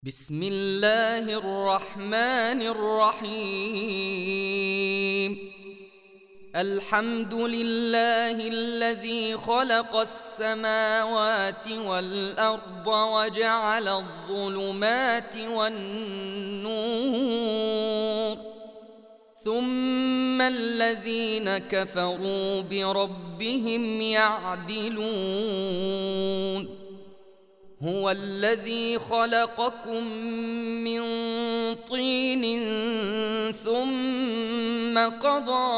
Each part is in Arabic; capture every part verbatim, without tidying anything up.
بسم الله الرحمن الرحيم. الحمد لله الذي خلق السماوات والأرض وجعل الظلمات والنور، ثم الذين كفروا بربهم يعدلون. هو الذي خلقكم من طين ثم قضى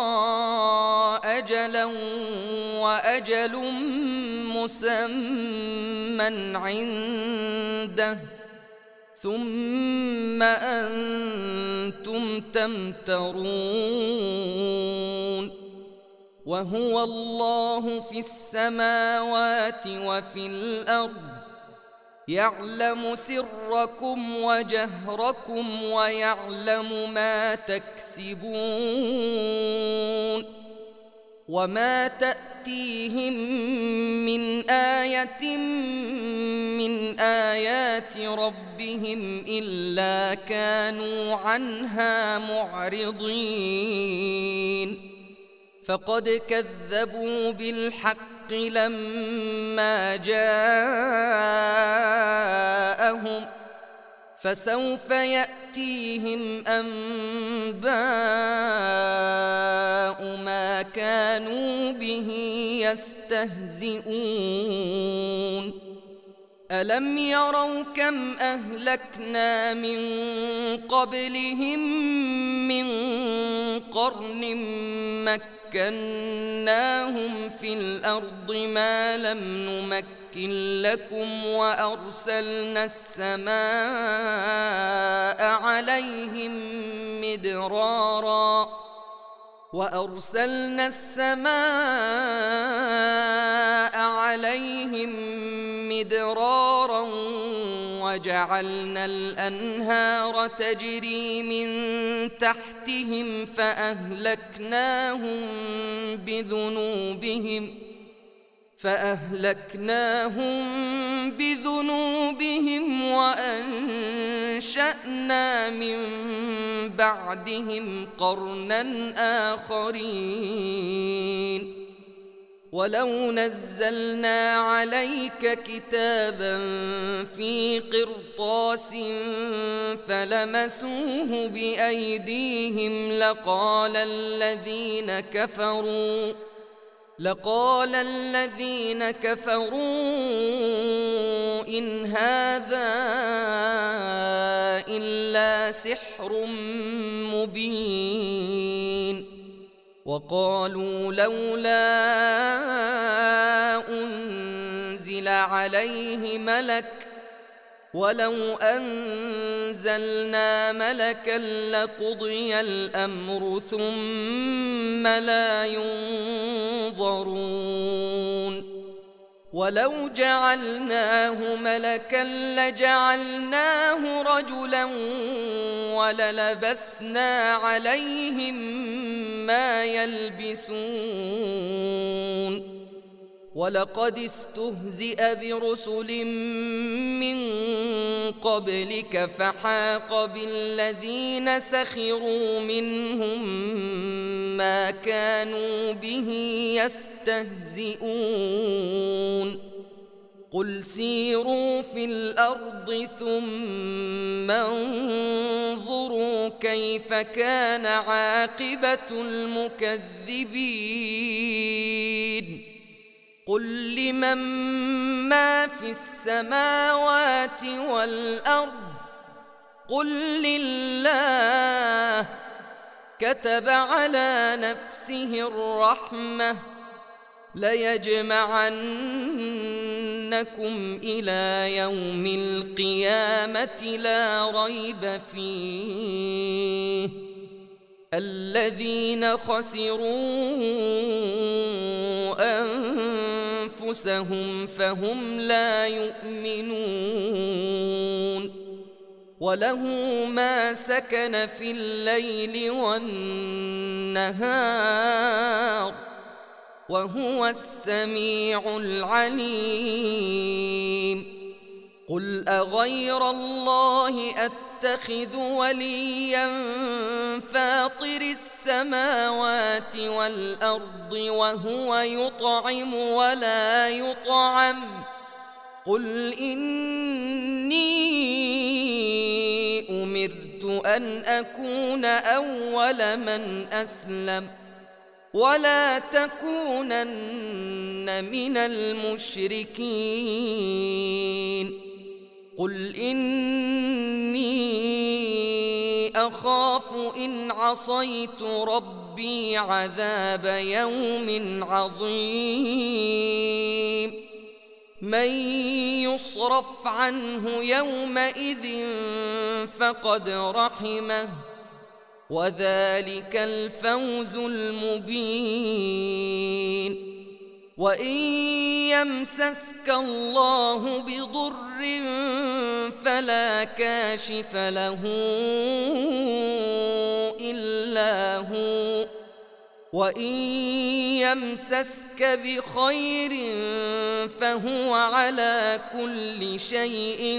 أجلا وأجل مسمى عنده، ثم أنتم تمترون. وهو الله في السماوات وفي الأرض، يعلم سركم وجهركم ويعلم ما تكسبون. وما تأتيهم من آية من آيات ربهم إلا كانوا عنها معرضين. فقد كذبوا بالحق لما جاءهم، فسوف يأتيهم أنباء ما كانوا به يستهزئون. ألم يروا كم أهلكنا من قبلهم من قرن مكناهم في الأرض ما لم نمكن لكم، وأرسلنا السماء عليهم مدرارا وأرسلنا السماء عليهم مدرارا وجعلنا الأنهار تجري من تحتهم فأهلكناهم بذنوبهم فأهلكناهم بذنوبهم وأنشأنا من بعدهم قرنا آخرين. ولو نزلنا عليك كتابا في قرطاس فلمسوه بأيديهم لقال الذين كفروا لقال الذين كفروا إن هذا إلا سحر مبين. وقالوا لولا أنزل عليه ملك ولو أنزلنا ملكا لقضي الأمر ثم لا ينظرون. ولو جعلناه ملكا لجعلناه رجلا وللبسنا عليهم ما يلبسون. ولقد استهزئ برسل من قبلك فحاق بالذين سخروا منهم ما كانوا به يستهزئون. قل سيروا في الأرض ثم انظروا كيف كان عاقبة المكذبين. قل لمن ما في السماوات والأرض قل لله كتب على نفسه الرحمة ليجمعنكم إلى يوم القيامة لا ريب فيه الذين خسروا أنفسهم فهم لا يؤمنون. وله ما سكن في الليل والنهار وهو السميع العليم. قل أغير الله أتخذ وليا فاطر السماوات والأرض وهو يطعم ولا يطعم قل إني أمرت أن أكون أول من أسلم ولا تكونن من المشركين قل إني أخاف إن عصيت ربي عذاب يوم عظيم من يصرف عنه يومئذ فقد رحمه وذلك الفوز المبين وإن يمسسك الله بضر فلا كاشف له إلا هو وإن يمسسك بخير فهو على كل شيء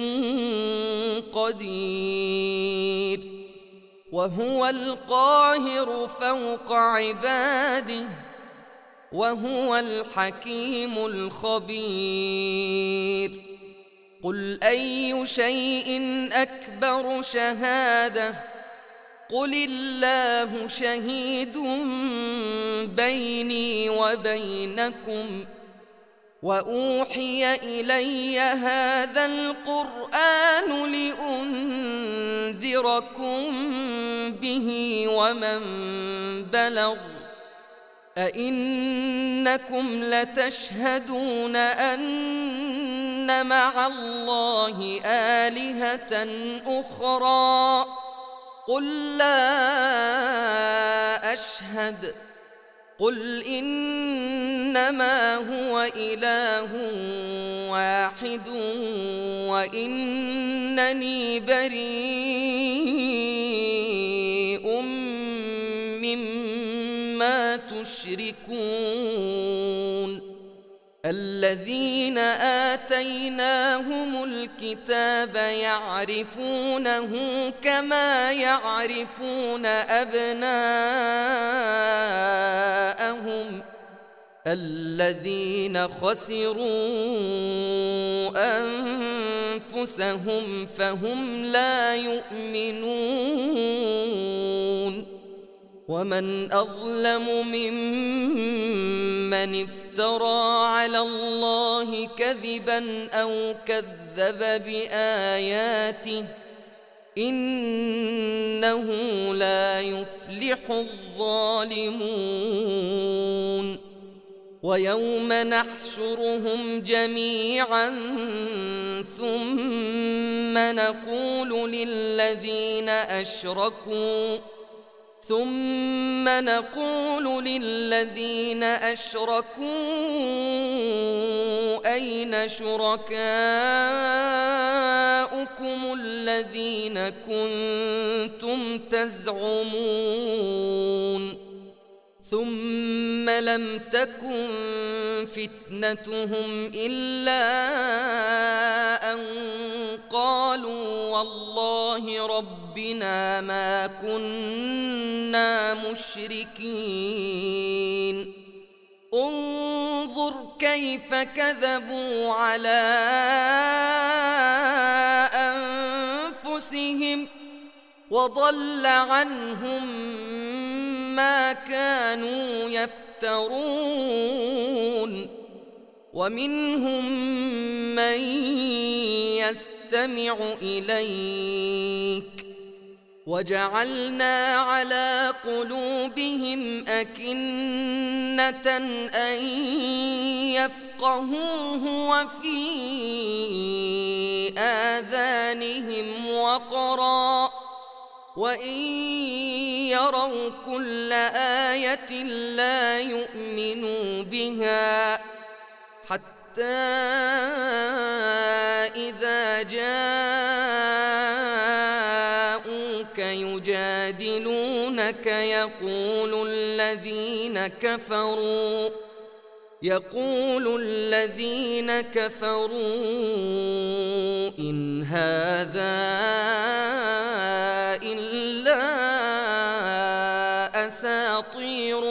قدير وهو القاهر فوق عباده وهو الحكيم الخبير قل أي شيء أكبر شهادة قل الله شهيد بيني وبينكم وأوحي إلي هذا القرآن لأنذركم به ومن بلغ أئنكم لتشهدون أن مع الله آلهة أخرى قل لا أشهد قل إنما هو إله واحد وإنني بريء مما تشركون الذين آتيناهم الكتاب يعرفونه كما يعرفون أبناءهم الذين خسروا أنفسهم فهم لا يؤمنون ومن أظلم ممن افترى على الله كذبا أو كذب بآياته إنه لا يفلح الظالمون ويوم نحشرهم جميعا ثم نقول للذين أشركوا ثم نقول للذين أشركوا أين شركاؤكم الذين كنتم تزعمون ثم لم تكن فتنتهم إلا أن قالوا والله ربنا ما كنا مشركين انظر كيف كذبوا على أنفسهم وضل عنهم ما كانوا يفترون ومنهم من يستمع إليك وجعلنا على قلوبهم أكنة أن يفقهوه وفي آذانهم وقرا وإن يروا كل آية لا يؤمنوا بها حتى إذا جاءوك يجادلونك يقول الذين كفروا يقول الذين كفروا هذا إلا أساطير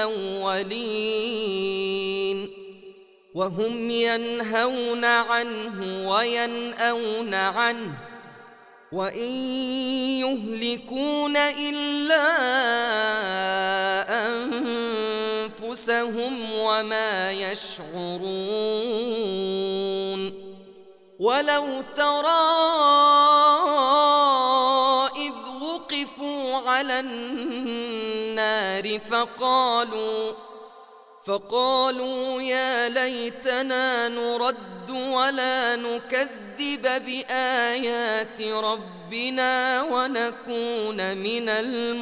الأولين وهم ينهون عنه وينأون عنه وإن يهلكون إلا أنفسهم وما يشعرون ولو ترى إذ وقفوا على النار فقالوا فقالوا يا ليتنا نرد ولا نكذب بآيات ربنا ونكون من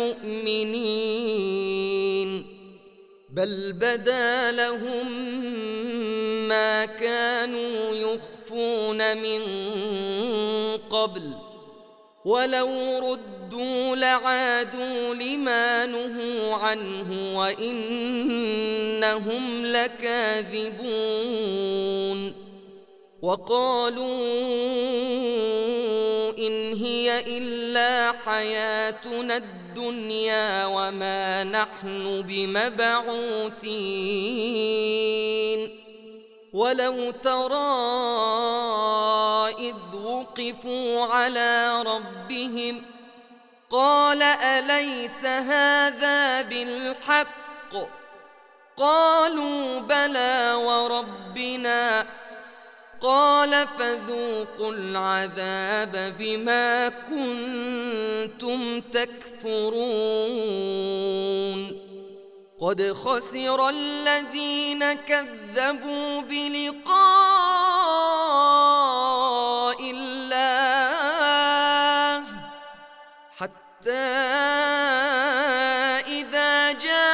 المؤمنين بل بدا لهم ما كانوا يخفون من قبل ولو ردوا لعادوا لما نهوا عنه وإنهم لكاذبون وقالوا إن هي إلا حياتنا الدنيا وما نحن بمبعوثين ولو ترى إذ وقفوا على ربهم قال أليس هذا بالحق قالوا بلى وربنا قال فذوقوا العذاب بما كنتم تكفرون قد خسر الذين كذبوا بلقاء الله حتى إذا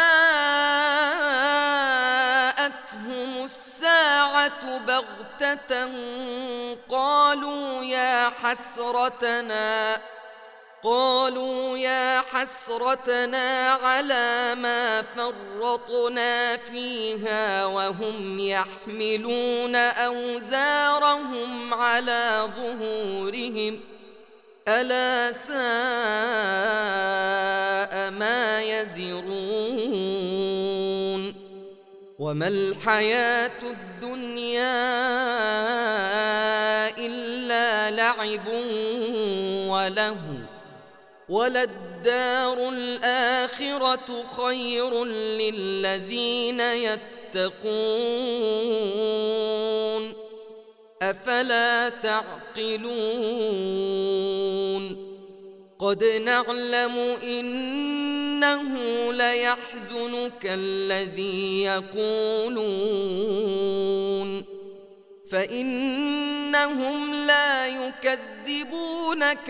جاءتهم الساعة بغتة قالوا يا حسرتنا قالوا يا حسرتنا على ما فرطنا فيها وهم يحملون أوزارهم على ظهورهم ألا ساء ما يزرون وما الحياة الدنيا إلا لعب ولهو وللدار الآخرة خير للذين يتقون أفلا تعقلون قد نعلم إنه ليحزنك الذي يقولون فإنهم لا يكذبونك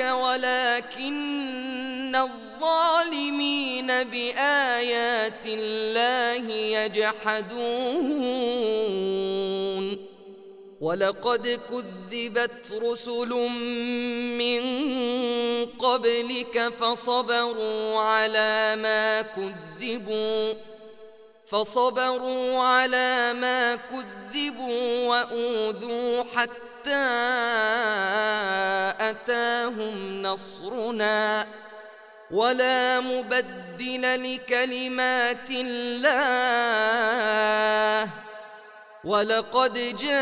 ولكن الظالمين بآيات الله يجحدون ولقد كذبت رسل من قبلك فصبروا على ما كذبوا فصبروا على ما كذبوا وأوذوا حتى أتاهم نصرنا ولا مبدل لكلمات الله ولقد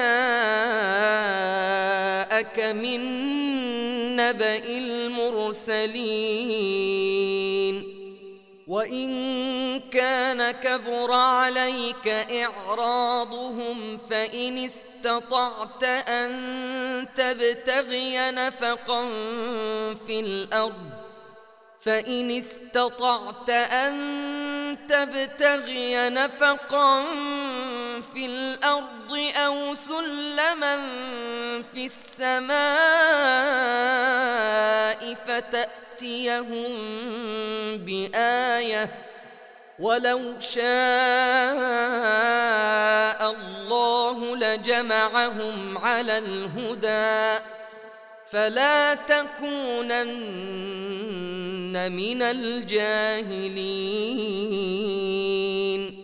جاءك من نبأ المرسلين وإن كان كبر عليك إعراضهم فإن استطعت أن تبتغي نفقا في الأرض فإن استطعت أن تبتغي نفقا في الأرض أو سلما في السماء فتأتيهم بآية ولو شاء الله لجمعهم على الهدى فلا تكونن من الجاهلين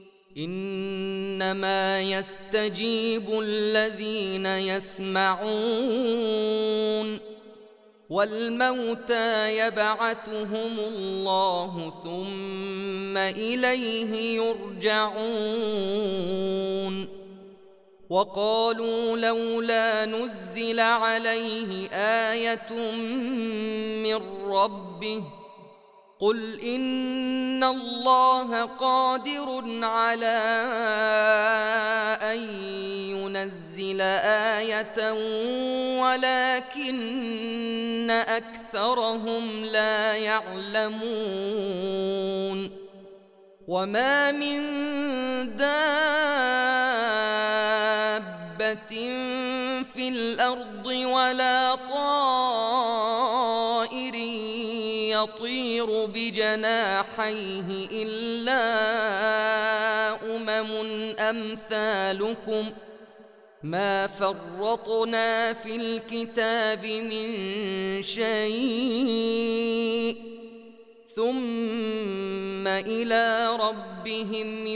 إنما يستجيب الذين يسمعون والموتى يبعثهم الله ثم إليه يرجعون وقالوا لولا نزل عليه آية من ربه قل إن الله قادر على أن ينزل آية ولكن أكثرهم لا يعلمون وما من دابة في الأرض ولا طائر يطير بجناحيه إلا أمم أمثالكم ما فرطنا في الكتاب من شيء ثم إلى ربهم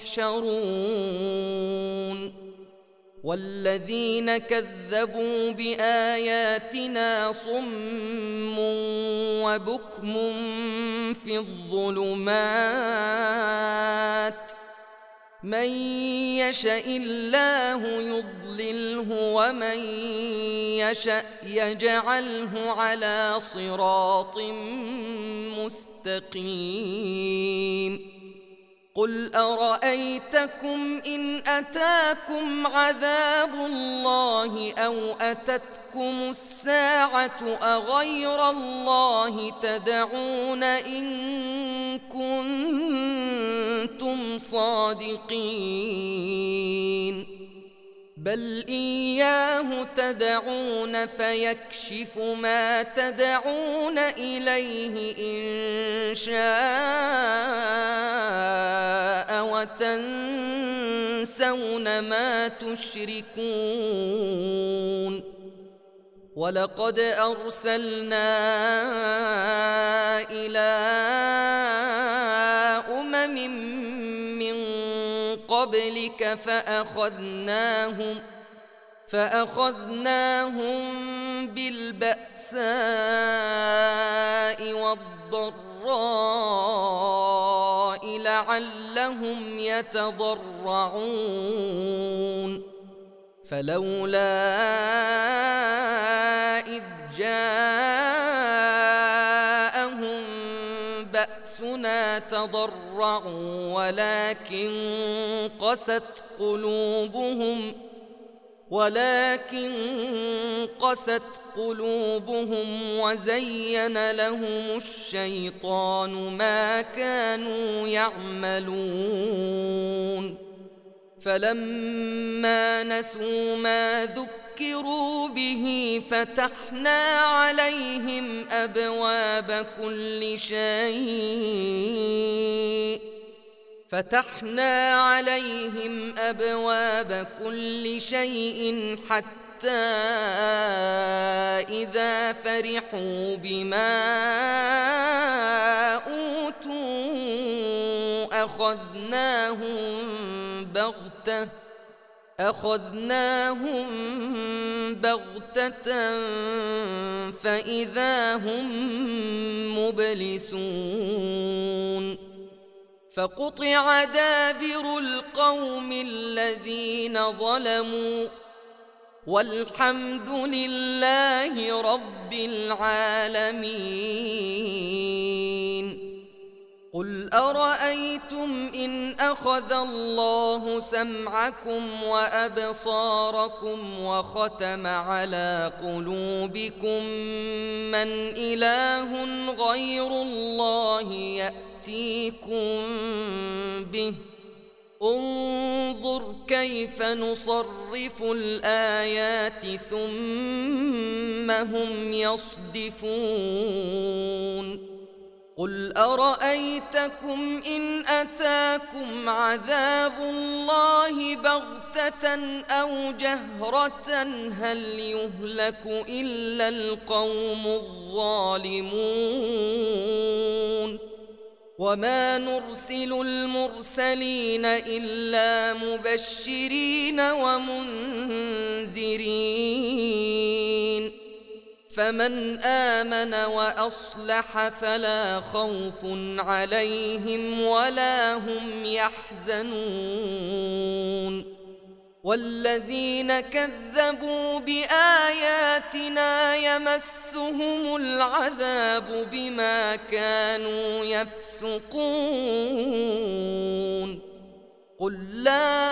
يحشرون والذين كذبوا بآياتنا صم وبكم في الظلمات من يشاء الله يضلله ومن يشاء يجعله على صراط مستقيم قل أرأيتكم إن أتاكم عذاب الله أو أتتكم الساعة أغير الله تدعون إن كنتم صادقين بل إياه تدعون فيكشف ما تدعون إليه إن شاء وتنسون ما تشركون ولقد أرسلنا إلى أمم من قبلك فأخذناهم فأخذناهم بالبأساء والضراء لعلهم يتضرعون فلولا إذ جاءهم بأسنا تضرعوا ولكن قست قلوبهم ولكن قست قلوبهم وزين لهم الشيطان ما كانوا يعملون فلما نسوا ما ذكروا به فتحنا عليهم أبواب كل شيء فتحنا عليهم أبواب كل شيء حتى إذا فرحوا بما أوتوا أخذناهم بغتة أخذناهم بغتة فإذا هم مبلسون فقطع دابر القوم الذين ظلموا والحمد لله رب العالمين قل أرأيتم إن أخذ الله سمعكم وأبصاركم وختم على قلوبكم من إله غير الله يأتيكم به انظر كيف نصرف الآيات ثم هم يصدفون قل أرأيتكم إن أتاكم عذاب الله بغتة أو جهرة هل يهلك إلا القوم الظالمون وما نرسل المرسلين إلا مبشرين ومنذرين فمن آمن وأصلح فلا خوف عليهم ولا هم يحزنون والذين كذبوا بآياتنا يمسهم العذاب بما كانوا يفسقون قل لا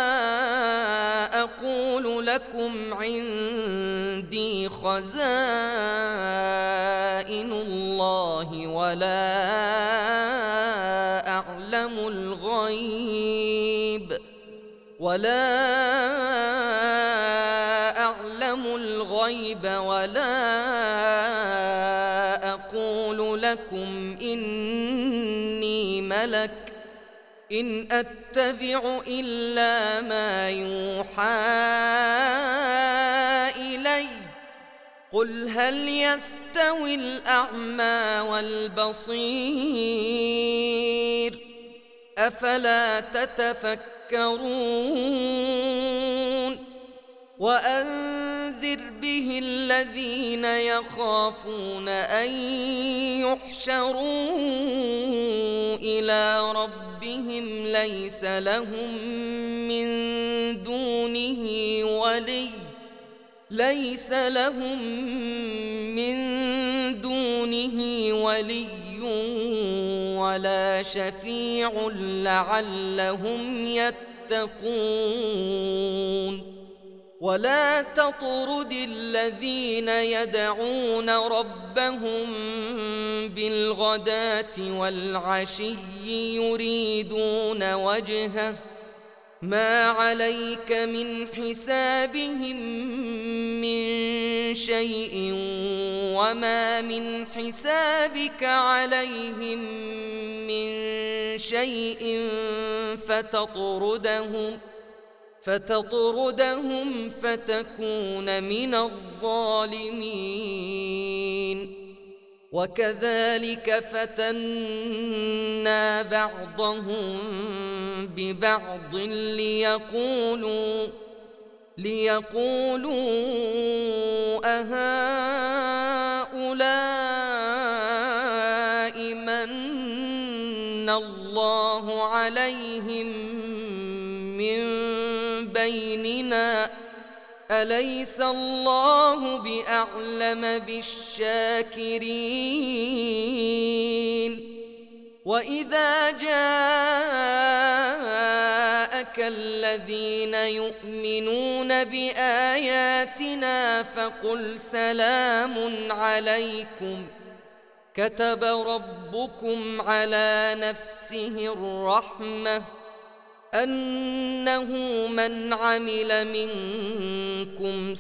أقول لكم عندي خزائن الله ولا أعلم الغيب ولا أعلم الغيب ولا أقول لكم إني ملك إن أتبع إلا ما يوحى إلي قل هل يستوي الأعمى والبصير أفلا تتفكرون وأنذر به الذين يخافون أن يحشروا إلى ربهم ليس لهم من دونه ولي ليس لهم من دونه ولي ولا شفيع لعلهم يتقون ولا تطرد الذين يدعون ربهم بالغداة والعشي يريدون وجهه ما عليك من حسابهم من شيء وما من حسابك عليهم من شيء فتطردهم فتطردهم فتكون من الظالمين وكذلك فتنا بعضهم ببعض ليقولوا ليقولوا أهؤلاء من الله عليهم من بيننا أليس الله بأعلم بالشاكرين وإذا جاءك الذين يؤمنون بآياتنا فقل سلام عليكم كتب ربكم على نفسه الرحمة أنه من عمل منكم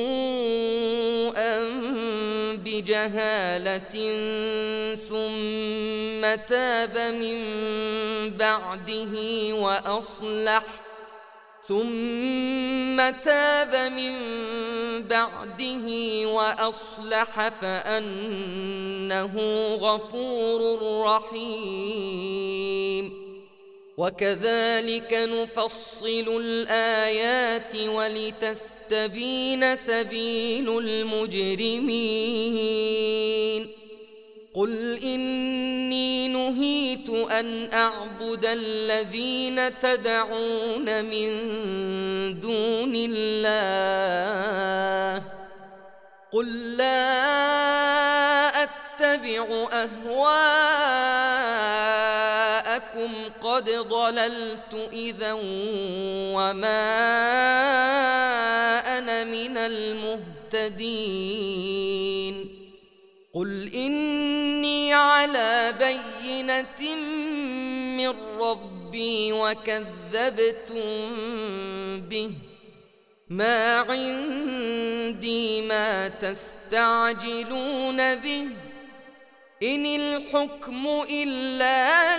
سوءا بجهالة ثم تاب من بعده وأصلح ثم تاب من بعده وأصلح فأنه غفور رحيم وكذلك نفصل الآيات ولتستبين سبيل المجرمين قل إني نهيت أن أعبد الذين تدعون من دون الله قل لا أتبع أهواءكم قد ضللت إذا وما أنا من المهتدين قل إني على بينة من ربي وكذبتم به ما عندي ما تستعجلون به إن الحكم إلا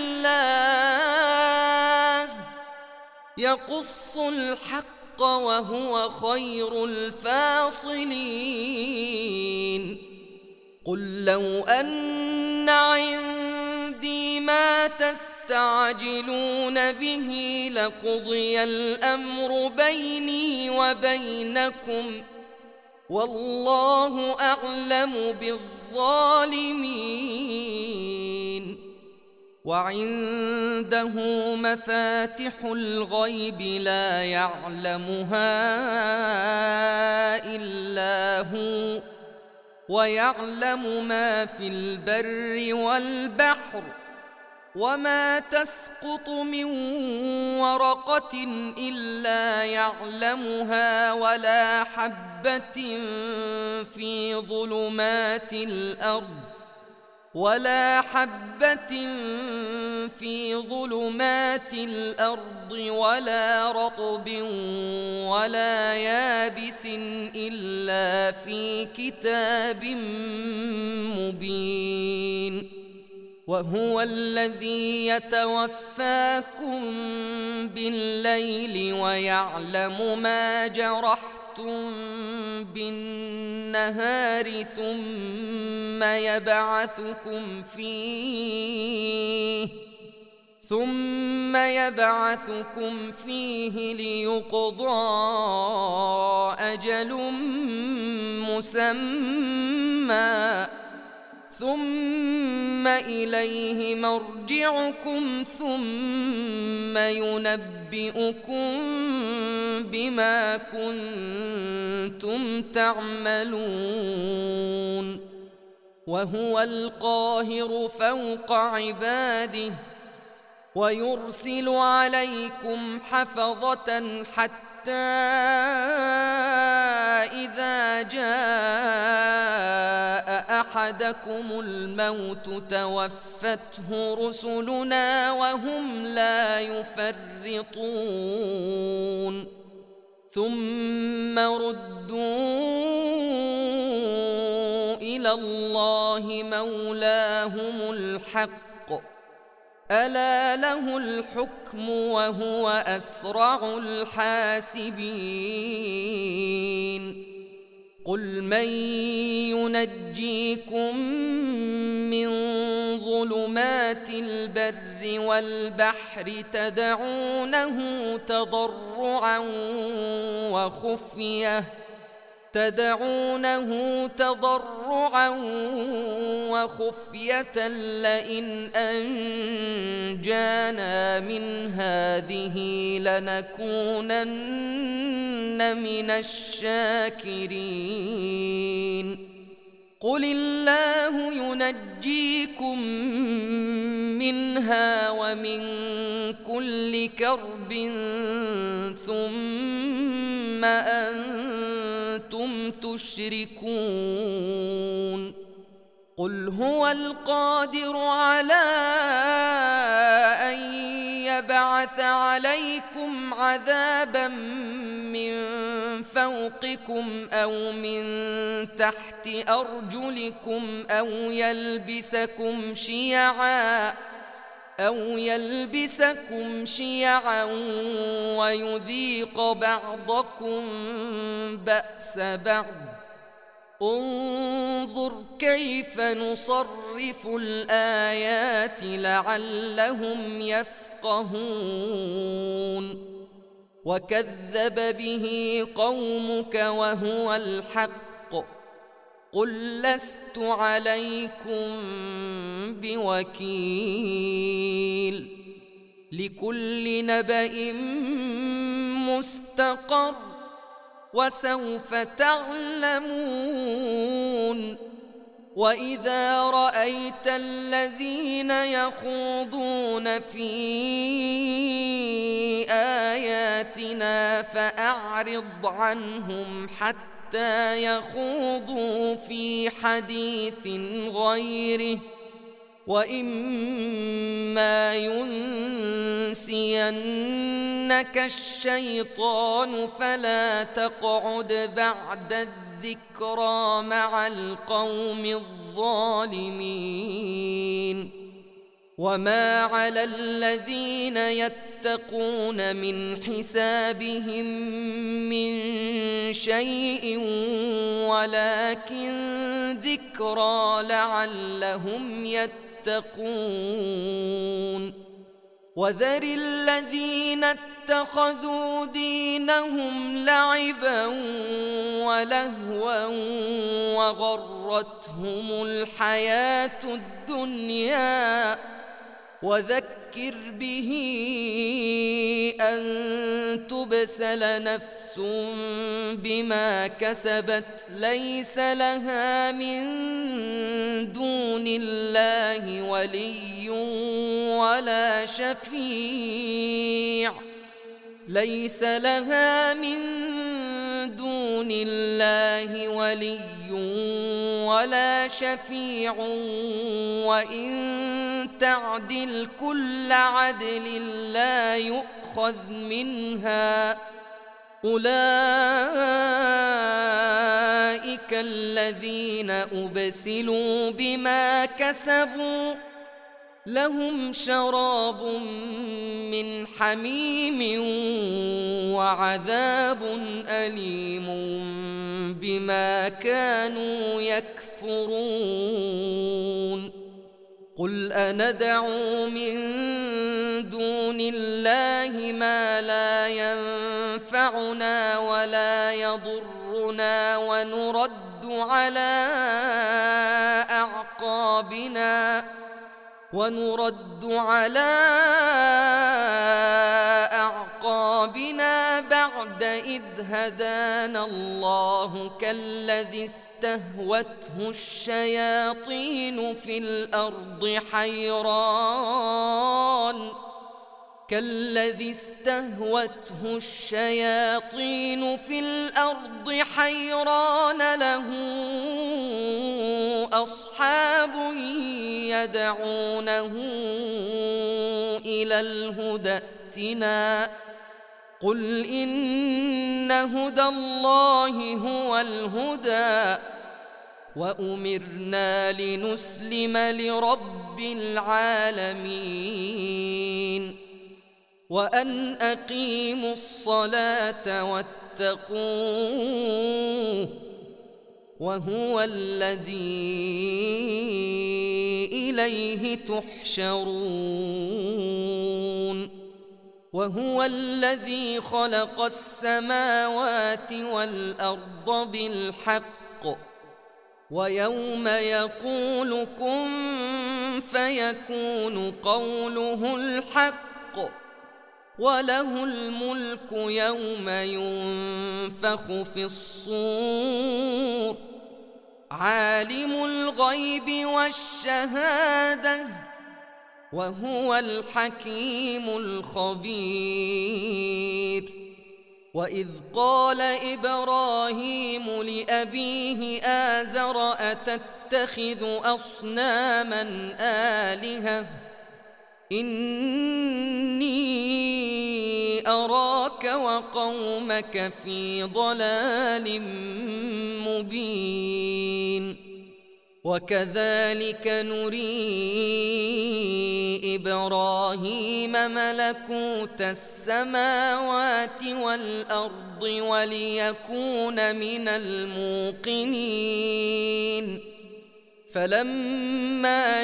لله يقص الحق وهو خير الفاصلين قل لو أن عندي ما تستعجلون به لقضي الأمر بيني وبينكم والله أعلم بالظالمين. وعنده مفاتح الغيب لا يعلمها إلا هو، ويعلم ما في البر والبحر، وما تسقط من ورقة إلا يعلمها، ولا حبة في ظلمات الأرض ولا حبة في ظلمات الأرض ولا رطب ولا يابس إلا في كتاب مبين. وهو الذي يتوفاكم بالليل ويعلم ما جرحتم بالنهار، ثم يبعثكم فيه ثم يبعثكم فيه ليقضى أجل مسمى، ثم إليه مرجعكم ثم ينبئكم بما كنتم تعملون. وهو القاهر فوق عباده، ويرسل عليكم حفظة حتى إذا جاء أحدكم الموت توفته رسلنا وهم لا يفرطون، ثم ردوا إلى الله مولاهم الحق، ألا له الحكم وهو أسرع الحاسبين. قل من ينجيكم من ظلمات البر والبحر تدعونه تضرعا وخفية تدعونه تضرعا وخفية لئن أنجانا من هذه لنكونن من الشاكرين. قل الله ينجيكم منها ومن كل كرب ثم أنتم تشركون. قل هو القادر على أن يبعث عليكم عذابا من فوقكم أو من تحت أرجلكم أو يلبسكم شيعا أو يلبسكم شيعا ويذيق بعضكم بأس بعض. انظر كيف نصرف الآيات لعلهم يفقهون. وكذب به قومك وهو الحق. قل لست عليكم بوكيل. لكل نبأ مستقر وسوف تعلمون. وإذا رأيت الذين يخوضون في آياتنا فأعرض عنهم حتى يخوضوا في حديث غيره، وإما ينسينك الشيطان فلا تقعد بعد الذكرى مع القوم الظالمين. وما على الذين يتقون من حسابهم من شيء ولكن ذكرى لعلهم يتقون. وذر الذين اتخذوا دينهم لعبا ولهوا وغرتهم الحياة الدنيا وذكر به أن تبسل نفس بما كسبت ليس لها من دون الله ولي ولا شفيع ليس لها من دون الله ولي ولا شفيع وإن تعدل كل عدل لا يؤخذ منها أولئك الذين أبسلوا بما كسبوا لهم شراب من حميم وعذاب أليم بما كانوا يكفرون قل أندعو من دون الله ما لا ينفعنا ولا يضرنا ونرد على أعقابنا ونرد على أعقابنا بعد إذ هدانا الله كالذي استهوته الشياطين في الأرض حيران كالذي استهوته الشياطين في الأرض حيران له أصحاب يدعونه إلى الهدى ائتنا قل إن هدى الله هو الهدى وأمرنا لنسلم لرب العالمين وأن أقيموا الصلاة واتقوه وهو الذي إليه تحشرون وهو الذي خلق السماوات والأرض بالحق ويوم يقول كن فيكون قوله الحق وله الملك يوم ينفخ في الصور عالم الغيب والشهادة وهو الحكيم الخبير وإذ قال إبراهيم لأبيه آزر أتتخذ أصناما آلهة إني أراك وقومك في ضلال مبين وكذلك نري إبراهيم ملكوت السماوات والأرض وليكون من الموقنين فلما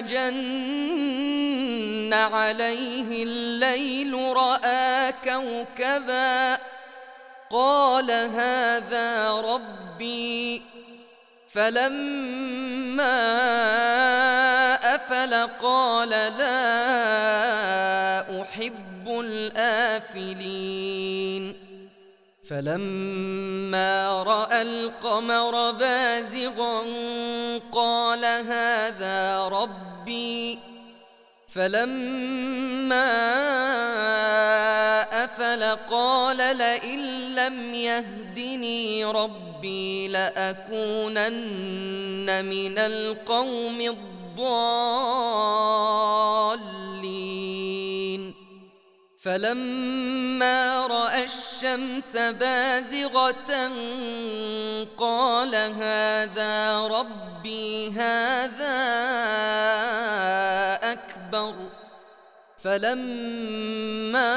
جن عليه الليل رأى كوكبا قال هذا ربي فلما أفل قال لا أحب الآفلين فلما رأى القمر بازغا قال هذا ربي فلما أفل قال لئن لم يهدني ربي لأكونن من القوم الضالين فلما رأى الشمس بازغة قال هذا ربي هذا أكبر فلما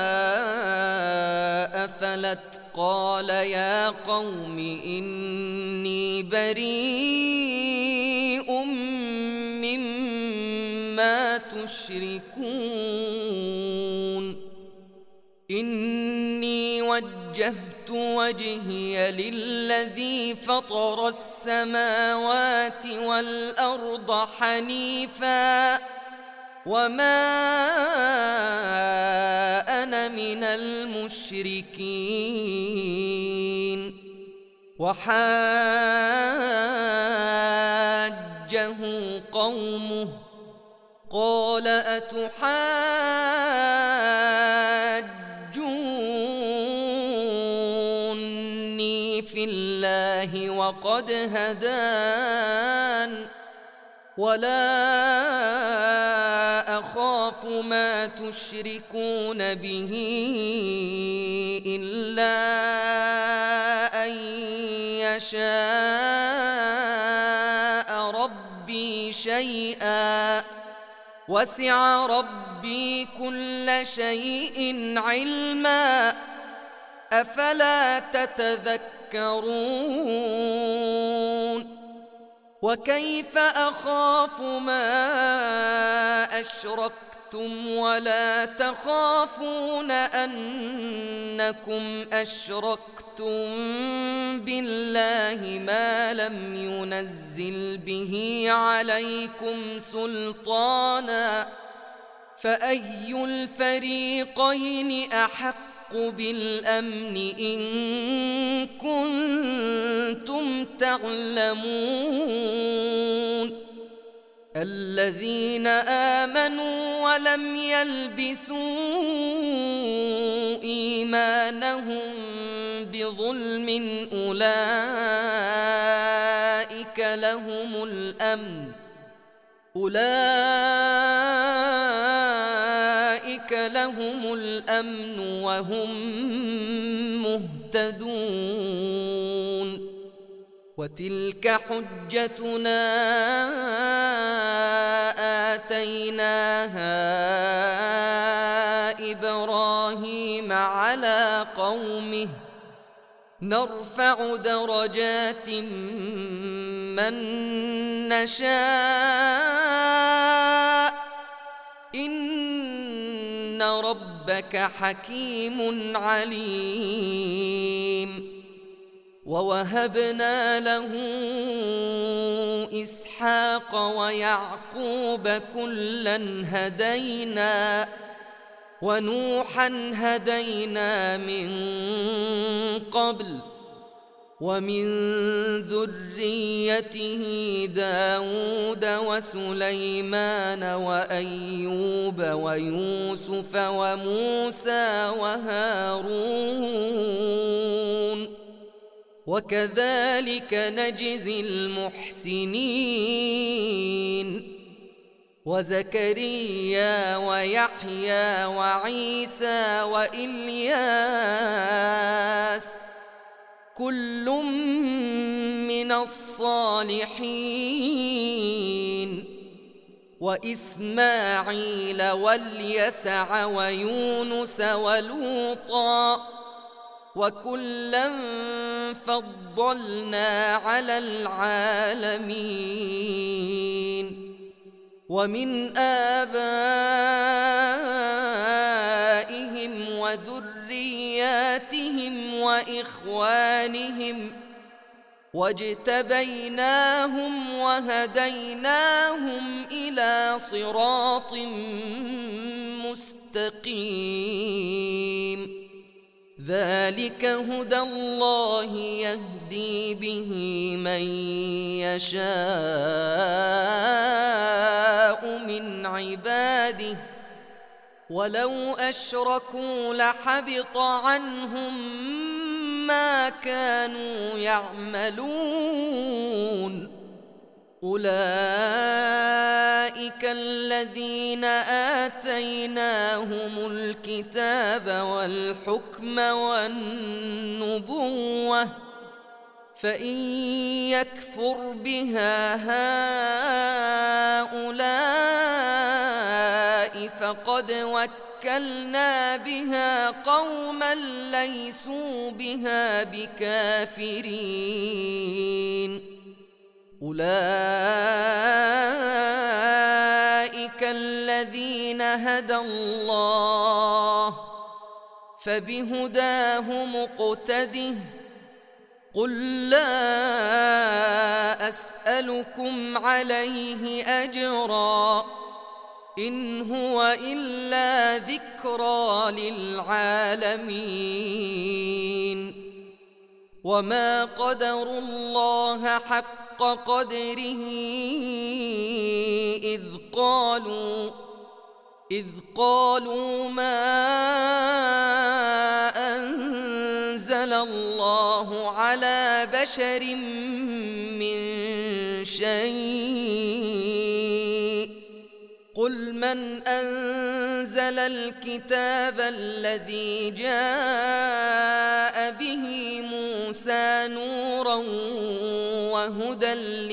أفلت قال يا قوم إني بريء مما تشركون إني وجهت وجهي للذي فطر السماوات والأرض حنيفا وما أنا من المشركين. وحاجه قومه قال أتحاجوني في الله وقد هدان ولا أخاف ما تشركون به إلا أن يشاء ربي شيئا وسع ربي كل شيء علما أفلا تتذكرون. وكيف أخاف ما أشركتم ولا تخافون أنكم أشركتم بالله ما لم ينزل به عليكم سلطانا فأي الفريقين أحق بالأمن إن كنتم تعلمون. الذين آمنوا ولم يلبسوا إيمانهم بظلم أولئك لهم الأمن أولئك لهم الأمن وهم مهتدون. وتلك حجتنا آتيناها إبراهيم على قومه نرفع درجات من نشاء إن ربك حكيم عليم. ووهبنا له إسحاق ويعقوب كلا هدينا ونوحا هدينا من قبل ومن ذريته داود وسليمان وأيوب ويوسف وموسى وهارون وكذلك نجزي المحسنين. وزكريا ويحيى وعيسى وإلياس كل من الصالحين. وإسماعيل واليسع ويونس ولوطا وكلا فضلنا على العالمين. ومن آبائهم وذرياتهم وإخوانهم واجتبيناهم وهديناهم إلى صراط مستقيم. ذلك هدى الله يهدي به من يشاء من عباده ولو أشركوا لحبط عنهم ما كانوا يعملون. أولئك الذين آتيناهم الكتاب والحكم والنبوة فإن يكفر بها هؤلاء فقد وكلنا بها قوما ليسوا بها بكافرين. أولئك الذين هدى الله فبهداه مقتده قل لا أسألكم عليه أجرا إن هو إلا ذكرى للعالمين وما قدروا الله حق قدره إذ قالوا إذ قالوا ما أنزل الله على بشر من شيء قل من أنزل الكتاب الذي جاء به موسى نورا وهدى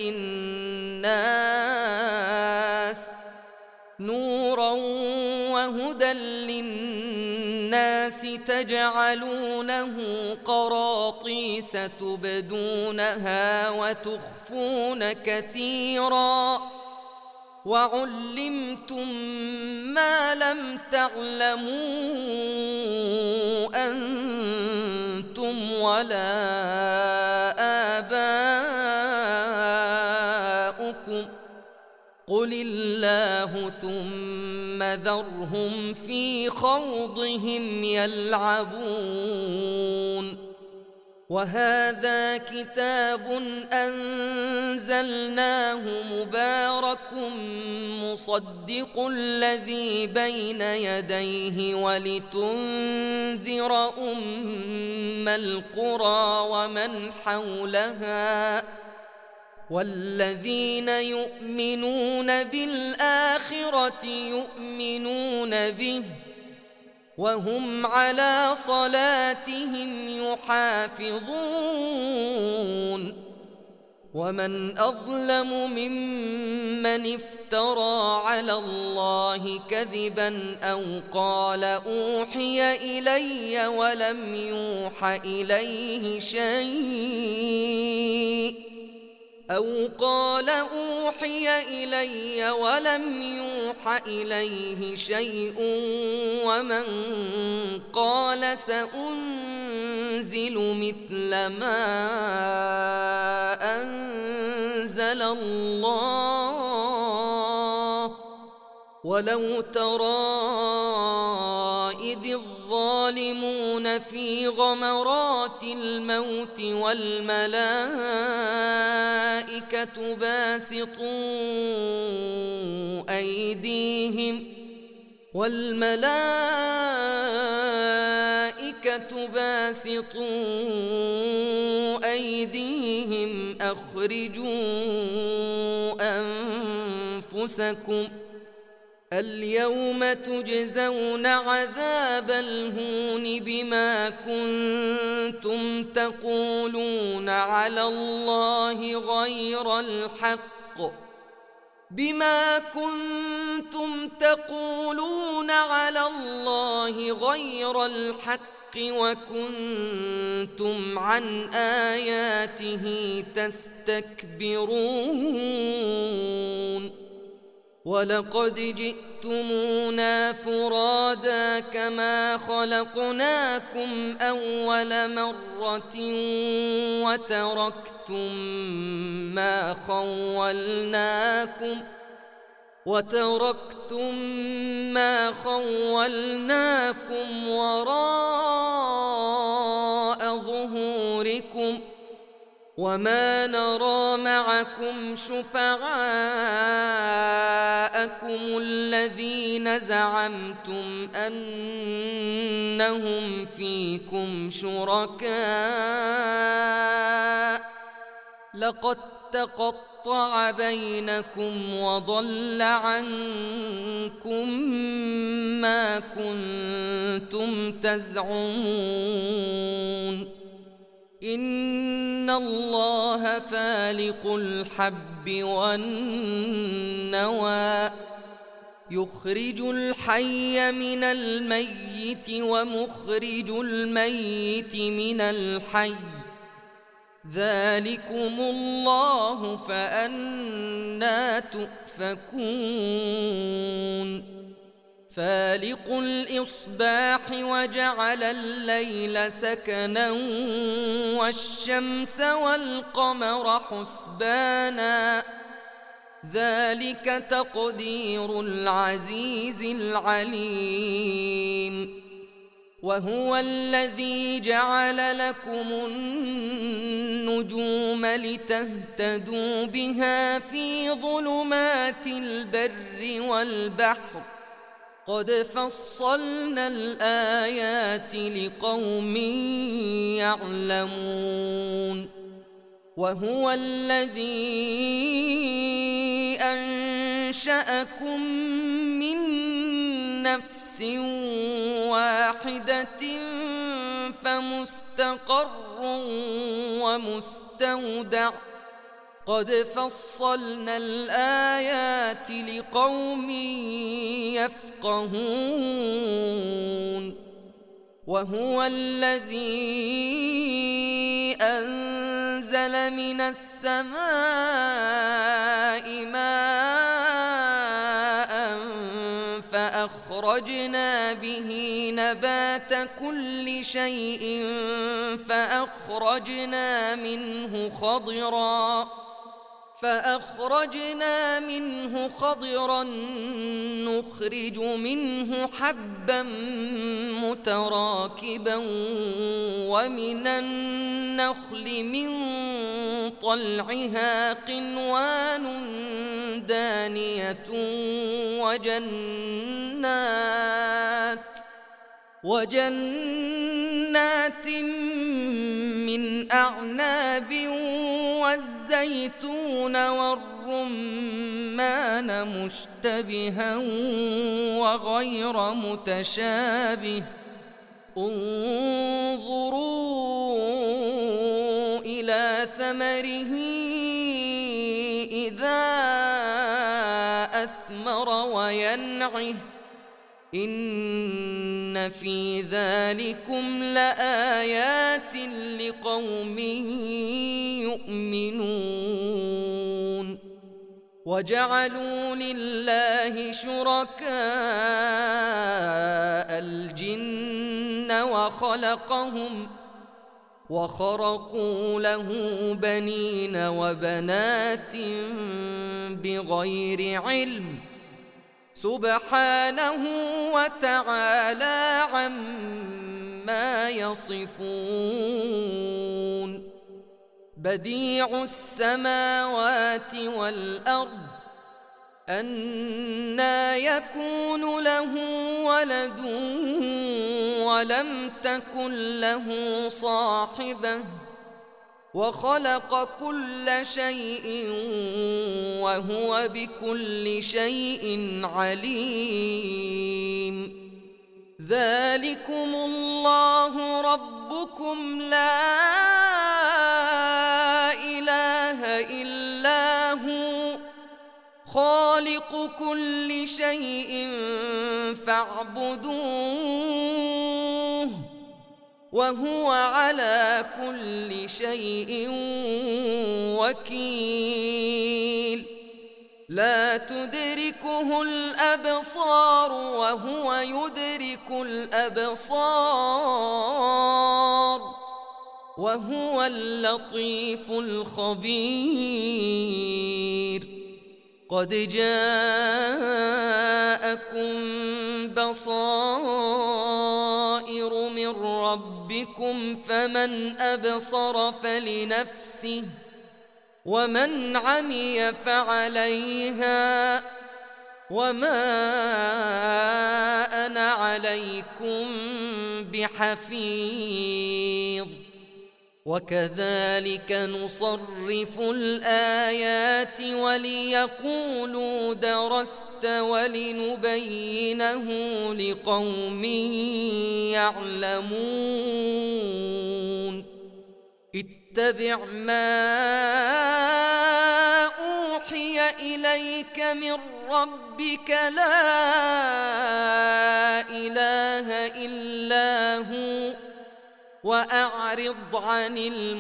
للناس نورا وهدى للناس تجعلونه قراطيس تبدونها وتخفون كثيرا وعلمتم ما لم تعلموا أنتم ولا آباؤكم قل الله ثم ذرهم في خوضهم يلعبون وهذا كتاب أنزلناه مبارك مصدق الذي بين يديه ولتنذر أم القرى ومن حولها والذين يؤمنون بالآخرة يؤمنون به وهم على صلاتهم يحافظون ومن أظلم ممن افترى على الله كذبا أو قال أوحي إلي ولم يوح إليه شيء أو قال أوحي إلي ولم يوح إليه شيء ومن قال سأنزل مثل ما أنزل الله ولو ترى إذ الظالمون في غمرات الموت والملائكة باسطوا أيديهم والملائكة باسطوا أيديهم أخرجوا أنفسكم اليوم تجزون عذاب الهون بما كنتم تقولون على الله غير الحق بما كنتم تقولون على الله غير الحق وكنتم عن آياته تستكبرون ولقد جئتمونا فرادا كما خلقناكم أول مرة وتركتم ما خولناكم وتركتم ما خولناكم وراء ظهوركم وما نرى معكم شفعاءكم الذين زعمتم أنهم فيكم شركاء لقد تقطع بينكم وضل عنكم ما كنتم تزعمون إن الله فالق الحب والنوى يخرج الحي من الميت ومخرج الميت من الحي ذلكم الله فأنى تؤفكون فالق الإصباح وجعل الليل سكنا والشمس والقمر حسبانا ذلك تقدير العزيز العليم وهو الذي جعل لكم النجوم لتهتدوا بها في ظلمات البر والبحر قد فصلنا الآيات لقوم يعلمون وهو الذي أنشأكم من نفس واحدة فمستقر ومستودع قد فصلنا الآيات لقوم يفقهون وهو الذي أنزل من السماء ماء فأخرجنا به نبات كل شيء فأخرجنا منه خضرا فأخرجنا منه خضرا نخرج منه حبا متراكبا ومن النخل من طلعها قنوان دانية وجنات وجنات من أعناب والزيتون والرمان مشتبها وغير متشابه انظروا إلى ثمره إذا أثمر وينعه إن في ذلكم لآيات لقوم يؤمنون وجعلوا لله شركاء الجن وخلقهم وخرقوا له بنين وبنات بغير علم سبحانه وتعالى عما يصفون بديع السماوات والأرض أنى يكون له ولد ولم تكن له صاحبة وخلق كل شيء وهو بكل شيء عليم ذلكم الله ربكم لا إله إلا هو خالق كل شيء فاعبدوه وهو على كل شيء وكيل لا تدركه الأبصار وهو يدرك الأبصار وهو اللطيف الخبير قد جاءكم بصائر من ربكم فمن أبصر فلنفسه ومن عمي فعليها وما أنا عليكم بحفيظ وكذلك نصرف الآيات وليقولوا درست ولنبينه لقوم يعلمون اتبع ما أوحي إليك من ربك لا إله إلا هو وأعرض عن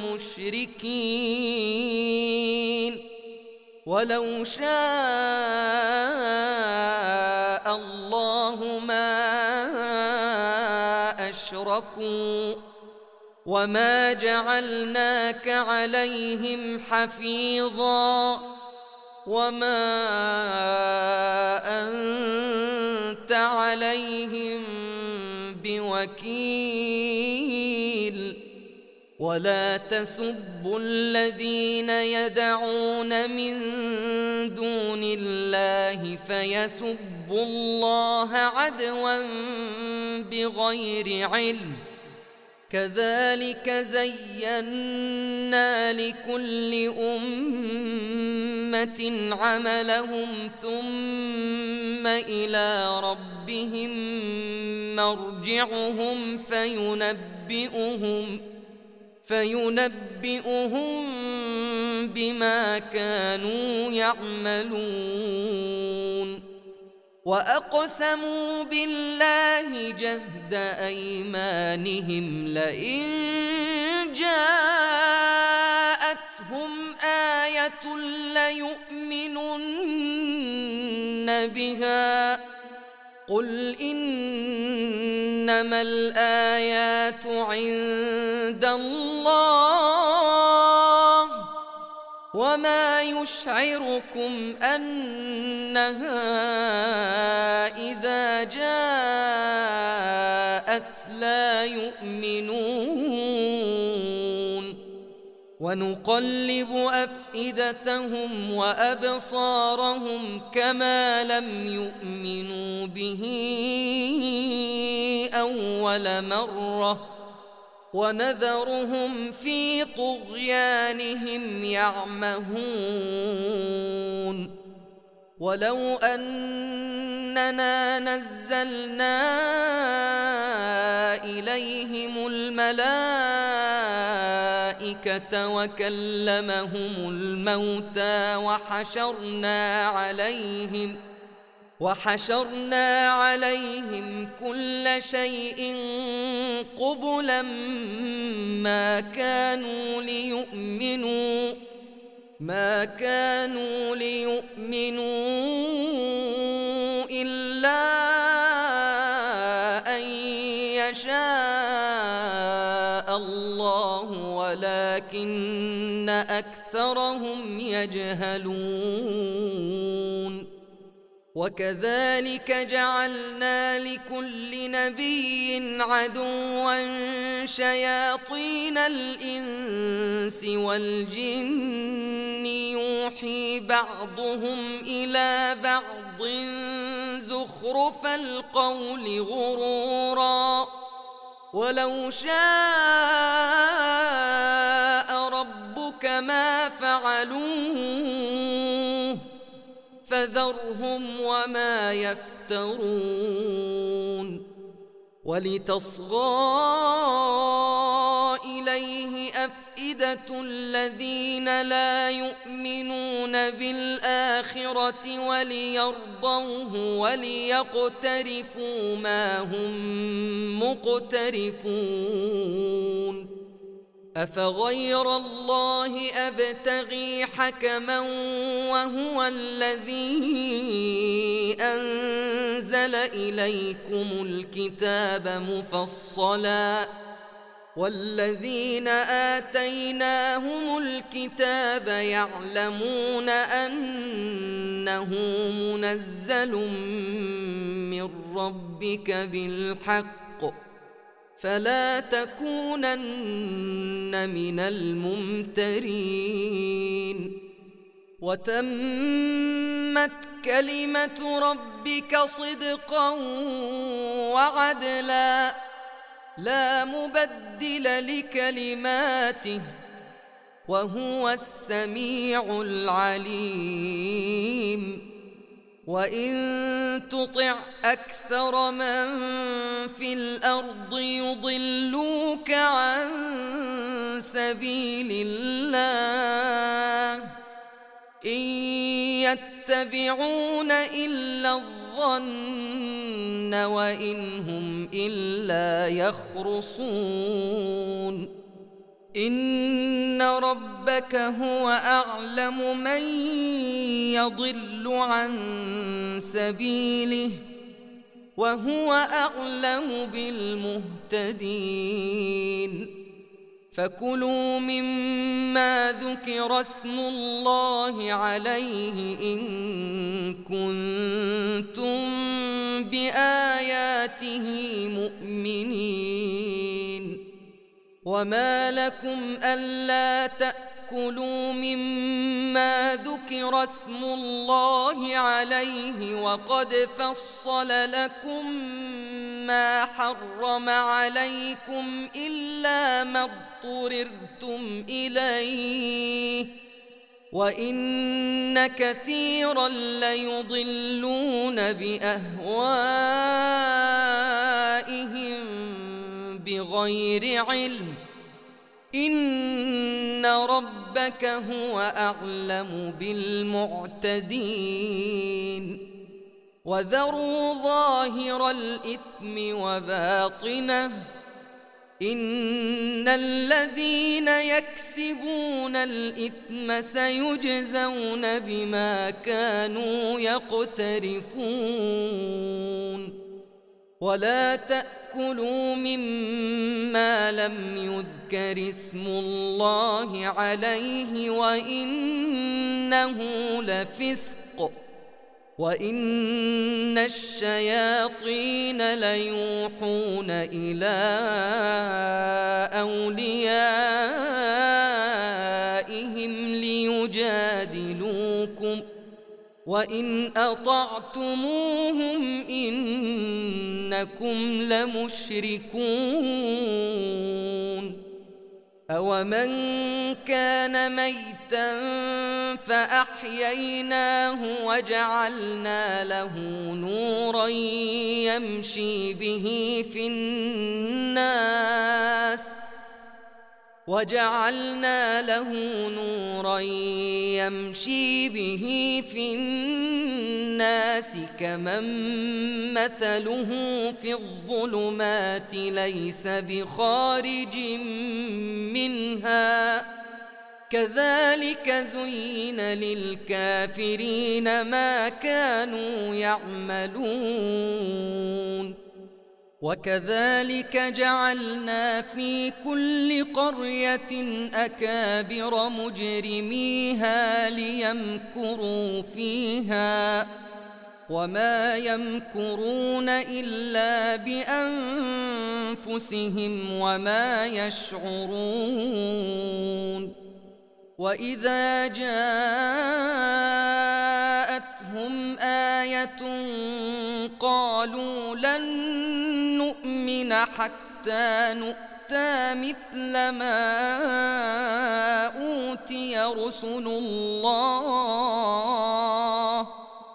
المشركين ولو شاء الله أشركوا وما جعلناك عليهم حفيظا وما أنت عليهم بوكيل ولا تسبوا الذين يدعون من دون الله فيسبوا الله عدوا بغير علم كذلك زينا لكل أمة عملهم ثم إلى ربهم مرجعهم فينبئهم فينبئهم بما كانوا يعملون وأقسموا بالله جهد أيمانهم لئن جاءتهم آية ليؤمنن بها قل إنما الآيات عند الله وما يشعركم أنها إذا جاءت لا يؤمنون ونقلب أفئدتهم وأبصارهم كما لم يؤمنوا به أول مرة ونذرهم في طغيانهم يعمهون ولو أننا نزلنا إليهم الملائكة وكلمهم الموتى وحشرنا عليهم وحشرنا عليهم كل شيء قبلا ما كانوا ليؤمنوا ما كانوا ليؤمنوا إلا أن يشاء الله ولكن أكثرهم يجهلون وكذلك جعلنا لكل نبي عدوا شياطين الإنس والجن يوحي بعضهم إلى بعض زخرف القول غرورا ولو شاء ربك ما فعلوه فذرهم وما يفترون ولتصغى إليه أفئدة الذين لا يؤمنون بالآخرة وليرضوه وليقترفوا ما هم مقترفون أفغير الله أبتغي حكما وهو الذي أنزل إليكم الكتاب مفصلا والذين آتيناهم الكتاب يعلمون أنه منزل من ربك بالحق فلا تكونن من الممترين وتمت كلمة ربك صدقا وعدلا لا مبدل لكلماته وهو السميع العليم وإن تطع أكثر من في الأرض يضلوك عن سبيل الله إن يتبعون إلا الظن وإن هم إلا يخرصون إن ربك هو أعلم من يضل عن سبيله وهو أعلم بالمهتدين فكلوا مما ذكر اسم الله عليه إن كنتم بآياته مؤمنين وما لكم ألا تأكلوا مما ذكر اسم الله عليه وقد فصل لكم ما حرم عليكم إلا ما اضطررتم إليه وإن كثيرا ليضلون بأهوائهم بغير علم إن ربك هو أعلم بالمعتدين وذروا ظاهر الإثم وباطنه إن الذين يكسبون الإثم سيجزون بما كانوا يقترفون ولا تأكلوا مما لم يذكر اسم الله عليه وإنه لفسق وإن الشياطين ليوحون إلى أوليائهم ليجادلوكم وإن أطعتموهم إنكم لمشركون أومن كان ميتا فأحييناه وجعلنا له نورا يمشي به في الناس وجعلنا له نورا يمشي به في الناس كمن مثله في الظلمات ليس بخارج منها كذلك زين للكافرين ما كانوا يعملون وكذلك جعلنا في كل قرية أكابر مجرميها ليمكروا فيها وما يمكرون إلا بأنفسهم وما يشعرون وإذا جاءتهم آية قالوا لن نؤمن حتى نؤتى مثل ما أوتي رسل الله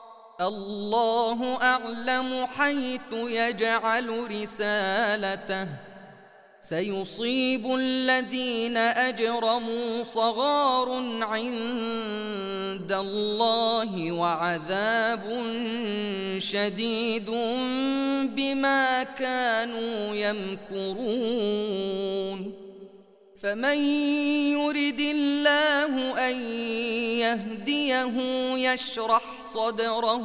الله أعلم حيث يجعل رسالته سيصيب الذين أجرموا صغار عند الله وعذاب شديد بما كانوا يمكرون فمن يرد الله أن يهديه يشرح صدره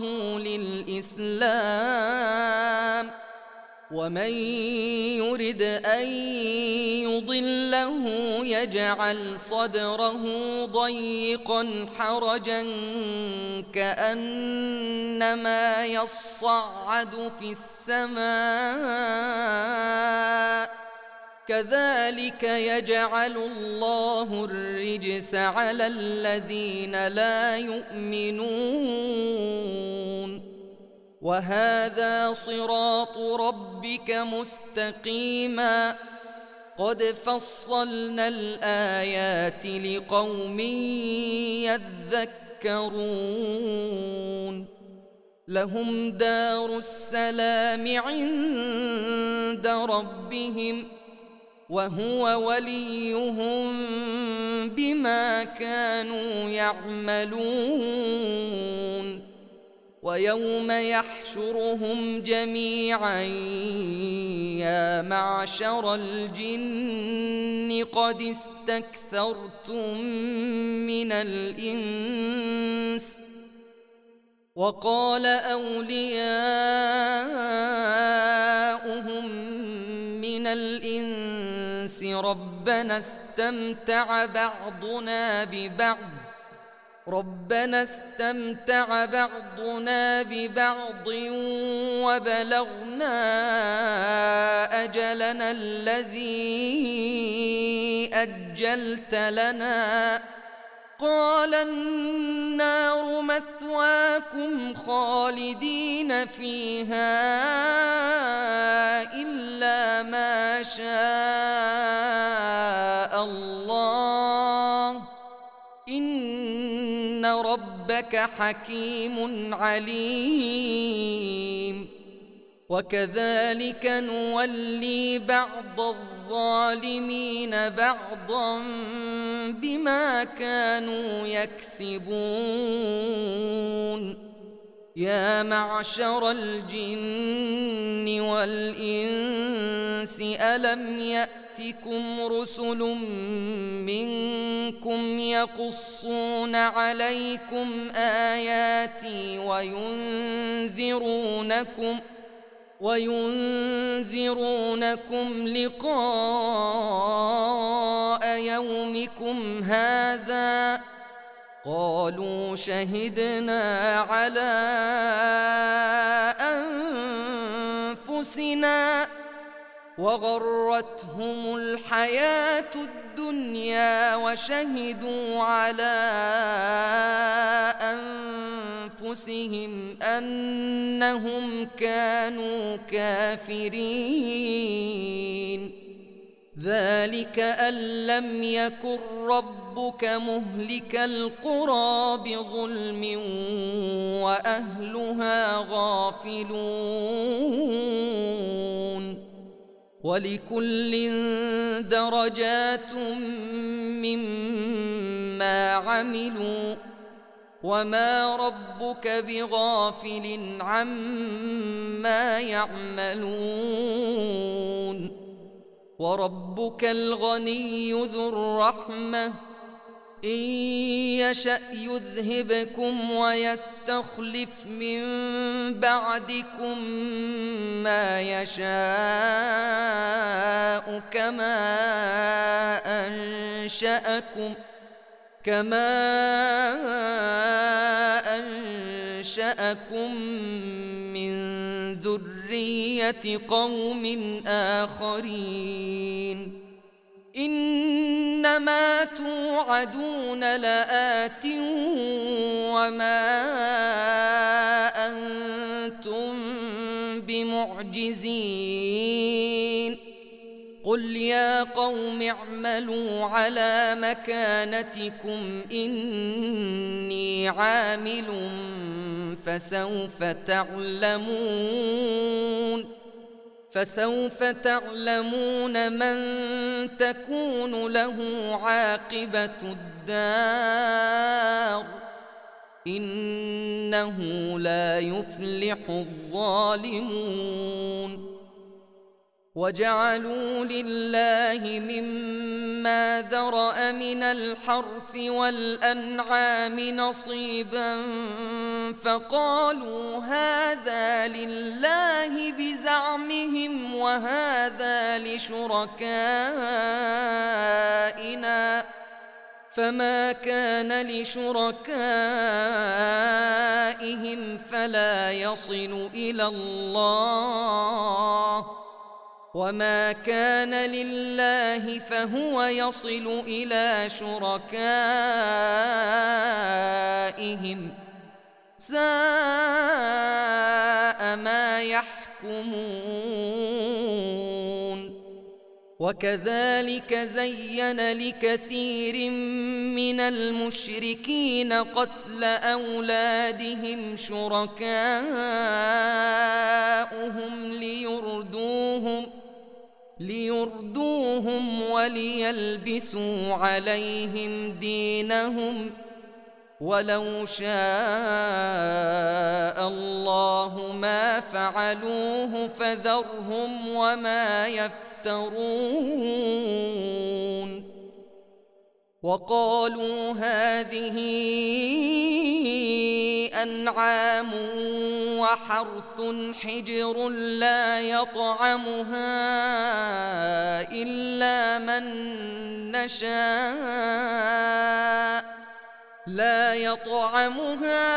للإسلام ومن يرد أن يضله يجعل صدره ضيقا حرجا كأنما يصعد في السماء كذلك يجعل الله الرجس على الذين لا يؤمنون وهذا صراط ربك مستقيما قد فصلنا الآيات لقوم يذكرون لهم دار السلام عند ربهم وهو وليهم بما كانوا يعملون ويوم يحشرهم جميعا يا معشر الجن قد استكثرتم من الإنس وقال أولياؤهم من الإنس ربنا استمتع بعضنا ببعض ربنا استمتع بعضنا ببعض وبلغنا أجلنا الذي أجلت لنا قال النار مثواكم خالدين فيها إلا ما شاء الله إن ربك حكيم عليم وكذلك نولي بعض الظالمين بعضا بما كانوا يكسبون يا معشر الجن والإنس ألم يأتكم رسل منكم يقصون عليكم آياتي وينذرونكم وينذرونكم لقاء يومكم هذا قالوا شهدنا على أنفسنا وغرتهم الحياة الدنيا وشهدوا على أنفسهم أنهم كانوا كافرين ذلك أن لم يكن ربك مهلك القرى بظلم وأهلها غافلون ولكل درجات مما عملوا وما ربك بغافل عما يعملون وربك الغني ذو الرحمة إن يشأ يذهبكم ويستخلف من بعدكم ما يشاء كما أنشأكم كما أنشأكم من ذرية قوم آخرين إنما توعدون لآت وما أنتم بمعجزين قل يا قوم اعملوا على مكانتكم إني عامل فسوف تعلمون فسوف تعلمون من تكون له عاقبة الدار إنه لا يفلح الظالمون وجعلوا لله مما ذرأ من الحرث والأنعام نصيبا فقالوا هذا لله بزعمهم وهذا لشركائنا فما كان لشركائهم فلا يصل إلى الله وما كان لله فهو يصل إلى شركائهم ساء ما يحكمون وكذلك زين لكثير من المشركين قتل أولادهم شركاؤهم ليردوهم ليردوهم وليلبسوا عليهم دينهم ولو شاء الله ما فعلوه فذرهم وما يفترون وقالوا هذه أنعام وحرث حجر لا يطعمها إلا من نشاء لا يطعمها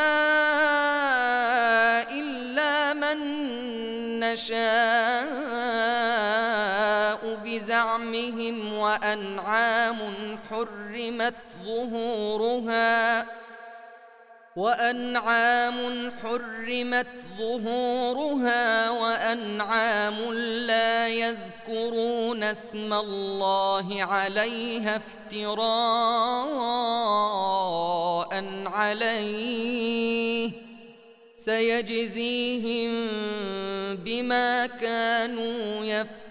إلا من نشاء بزعمهم وأنعام حرمت ظهورها وأنعام حرمت ظهورها وأنعام لا يذكرون اسم الله عليها افتراء عليه سيجزيهم بما كانوا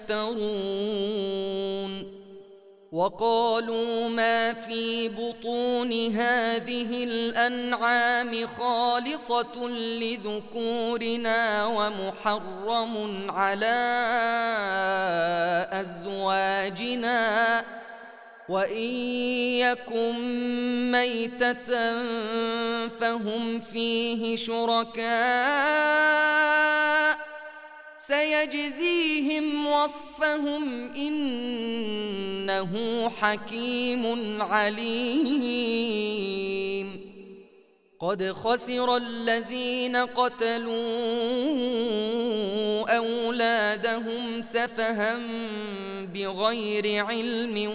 يفترون. وقالوا ما في بطون هذه الأنعام خالصة لذكورنا ومحرم على أزواجنا وإن يكن ميتة فهم فيه شركاء سيجزيهم وصفهم إنه حكيم عليم. قد خسر الذين قتلوا أولادهم سفها بغير علم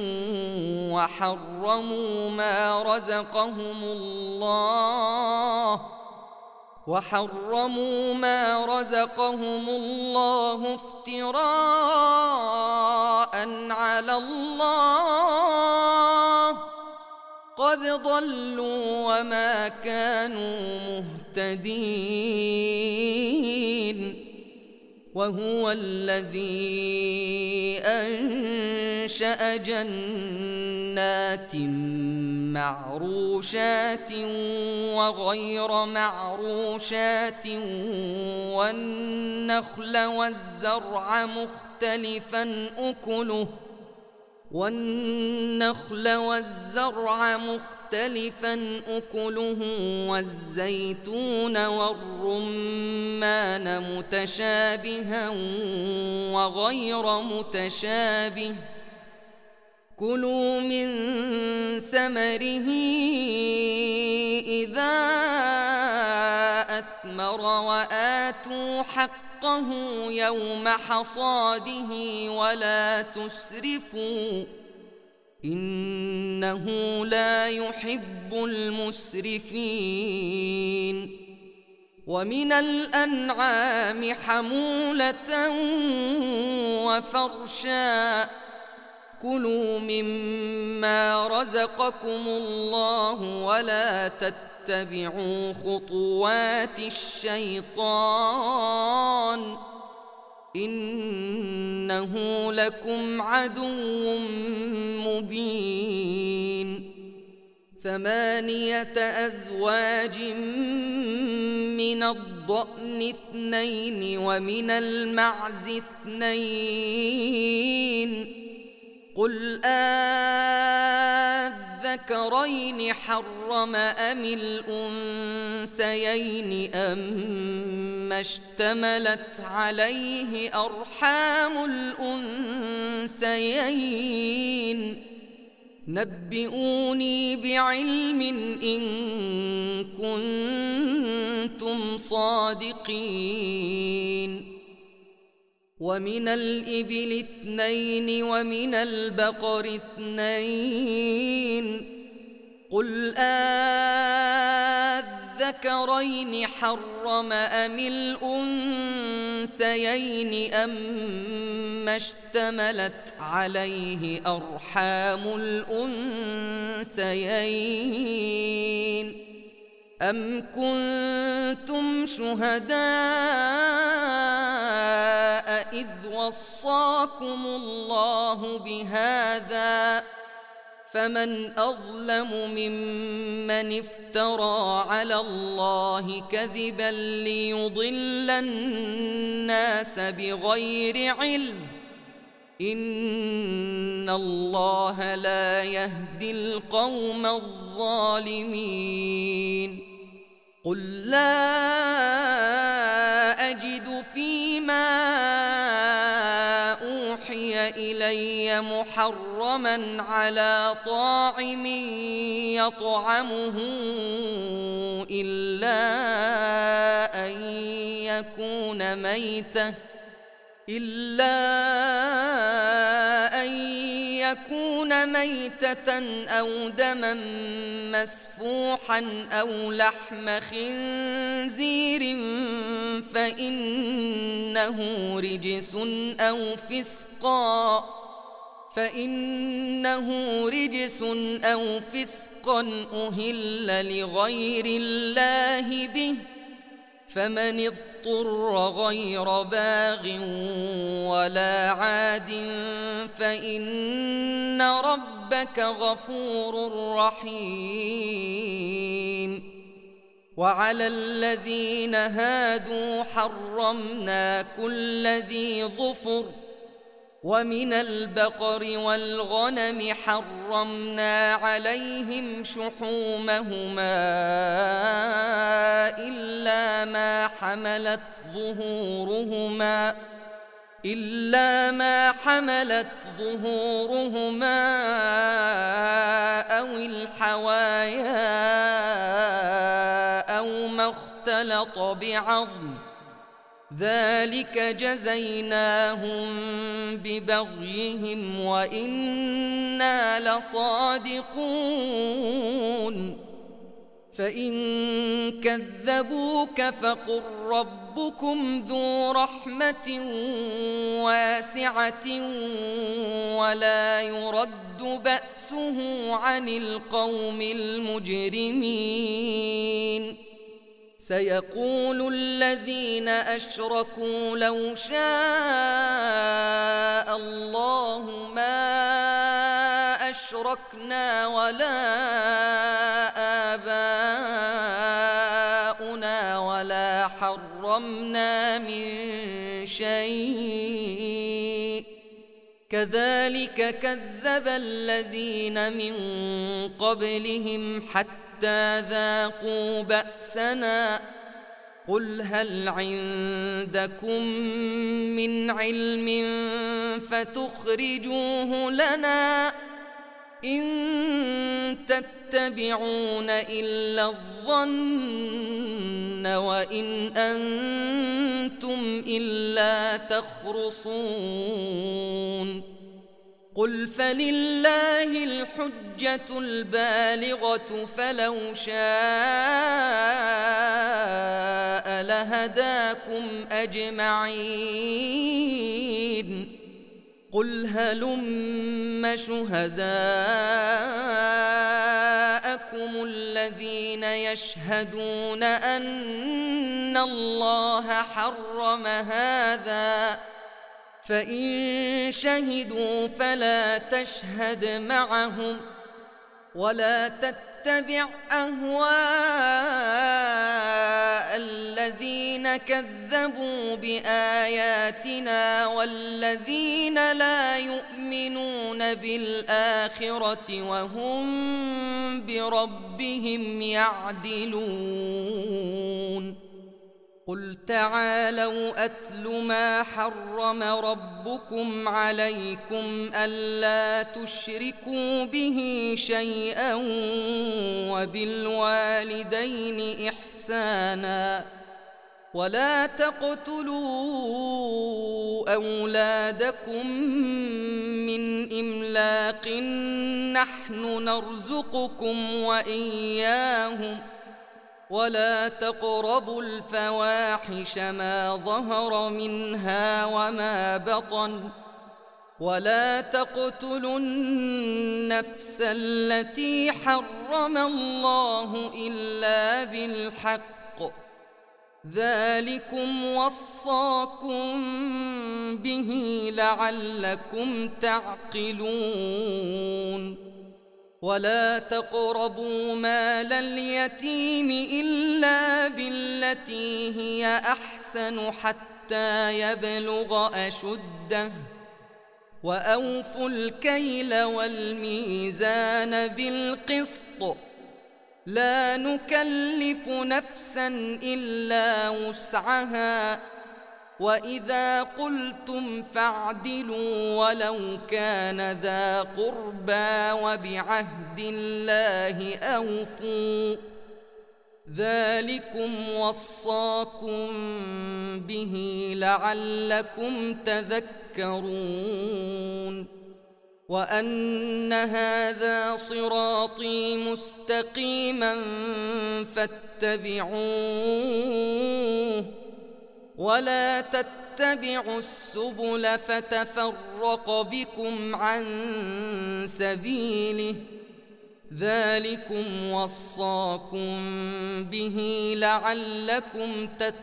وحرموا ما رزقهم الله وحرموا ما رزقهم الله افتراء على الله قد ضلوا وما كانوا مهتدين. وهو الذي أنشأ جنات معروشات وغير معروشات والنخل والزرع مختلفا أكله والنخل والزرع مختلفا أكله والزيتون والرمان متشابها وغير متشابه كلوا من ثمره إذا أثمر وآتوا حقه يوم حصاده ولا تسرفوا إنه لا يحب المسرفين. ومن الأنعام حمولة وفرشا كلوا مما رزقكم الله ولا تتبعوا خطوات الشيطان إنه لكم عدو مبين. ثمانية أزواج من الضأن اثنين ومن المعز اثنين قل آذكرين حرم أم الأنثيين أما اشتملت عليه أرحام الأنثيين نبئوني بعلم إن كنتم صادقين. ومن الإبل اثنين ومن البقر اثنين قل آذكرين حرم أم الأنثيين أما اشتملت عليه أرحام الأنثيين أم كنتم شهداء إذ وصاكم الله بهذا فمن أظلم ممن افترى على الله كذبا ليضل الناس بغير علم إن الله لا يهدي القوم الظالمين. قل لا أجد فيما أوحي إلي محرما على طاعم يطعمه إلا أن يكون ميتة إلا أن يكون ميتة أو دما مسفوحا أو لحم خنزير فإنه رجس أو فسقا فإنه رجس أو فسقا أهل لغير الله به فمن اضطر غير باغ ولا عاد فإن ربك غفور رحيم وعلى الذين هادوا حرمنا كل ذي ظفر ومن البقر والغنم حرمنا عليهم شحومهما إلا ما حملت ظهورهما إلا ما حملت ظهورهما أو الحوايا أو ما اختلط بعظم ذلك جزيناهم ببغيهم وإنا لصادقون فإن كذبوك فقل ربكم ذو رحمة واسعة ولا يرد بأسه عن القوم المجرمين سيقول الذين أشركوا لو شاء الله ما أشركنا ولا آباؤنا ولا حرمنا من شيء كذلك كذب الذين من قبلهم حتى حتى ذاقوا بأسنا قل هل عندكم من علم فتخرجوه لنا إن تتبعون إلا الظن وإن أنتم إلا تخرصون قل فلله الحجة البالغة فلو شاء لهداكم أجمعين قل هلم شهداءكم الذين يشهدون أن الله حرم هذا فإن شهدوا فلا تشهد معهم ولا تتبع أهواء الذين كذبوا بآياتنا والذين لا يؤمنون بالآخرة وهم بربهم يعدلون قل تعالوا أتل ما حرم ربكم عليكم ألا تشركوا به شيئا وبالوالدين إحسانا ولا تقتلوا أولادكم من إملاق نحن نرزقكم وإياهم ولا تقربوا الفواحش ما ظهر منها وما بطن ولا تقتلوا النفس التي حرم الله إلا بالحق ذلكم وصاكم به لعلكم تعقلون ولا تقربوا مال اليتيم إلا بالتي هي أحسن حتى يبلغ أشده وأوفوا الكيل والميزان بالقسط لا نكلف نفسا إلا وسعها وإذا قلتم فاعدلوا ولو كان ذا قربى وبعهد الله أوفوا ذلكم وصاكم به لعلكم تذكرون وأن هذا صراطي مستقيما فاتبعوه ولا تتبعوا السبل فتفرق بكم عن سبيله ذلكم وصاكم به لعلكم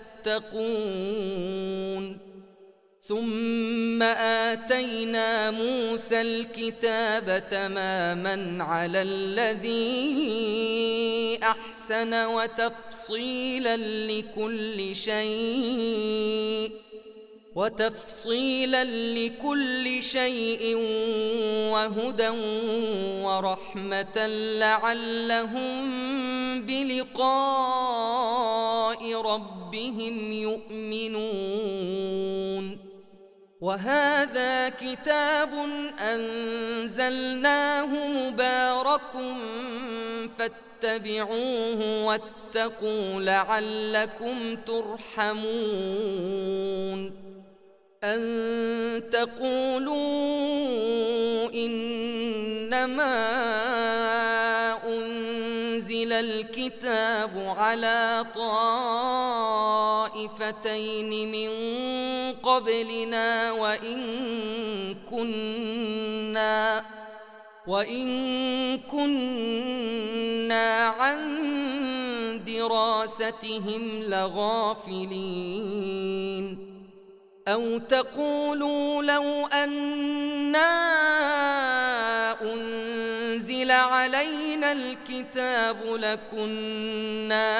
تتقون ثم آتينا موسى الكتاب تماما على الذي أحسن وتفصيلا لكل شيء وتفصيلا لكل شيء وهدى ورحمة لعلهم بلقاء ربهم يؤمنون وهذا كتاب أنزلناه مبارك فاتبعوه واتقوا لعلكم ترحمون أن تقولوا إنما أنزل الكتاب على طائفتين من قبلنا وإن كنا وإن كنا عن دراستهم لغافلين أو تقولوا لو أنا أنزل علينا الكتاب لكنا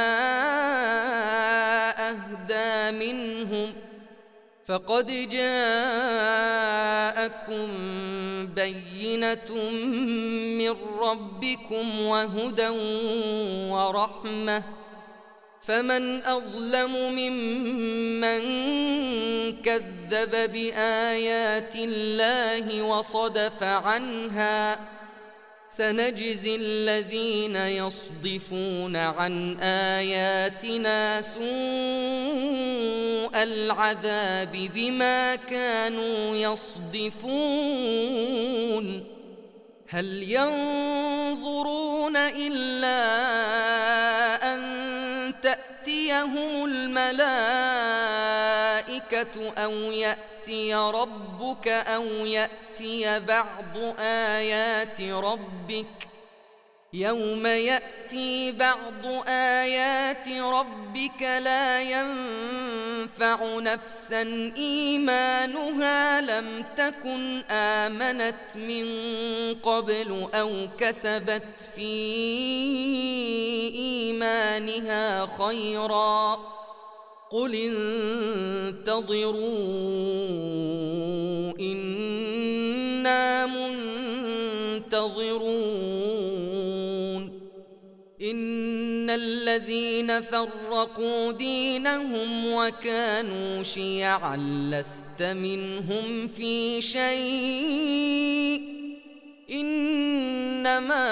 أهدى منهم فقد جاءكم بينة من ربكم وهدى ورحمة فمن أظلم ممن كذب بآيات الله وصدف عنها سنجزي الذين يصدفون عن آياتنا سوء العذاب بما كانوا يصدفون هل ينظرون إلا أن تأتيهم الملائكة أو يأتي ربك أو يأتي بعض آيات ربك يوم يأتي بعض آيات ربك لا ينفع نفسا إيمانها لم تكن آمنت من قبل أو كسبت في إيمانها خيرا قل انتظروا إنا منتظرون إن الذين فرقوا دينهم وكانوا شيعا لست منهم في شيء إنما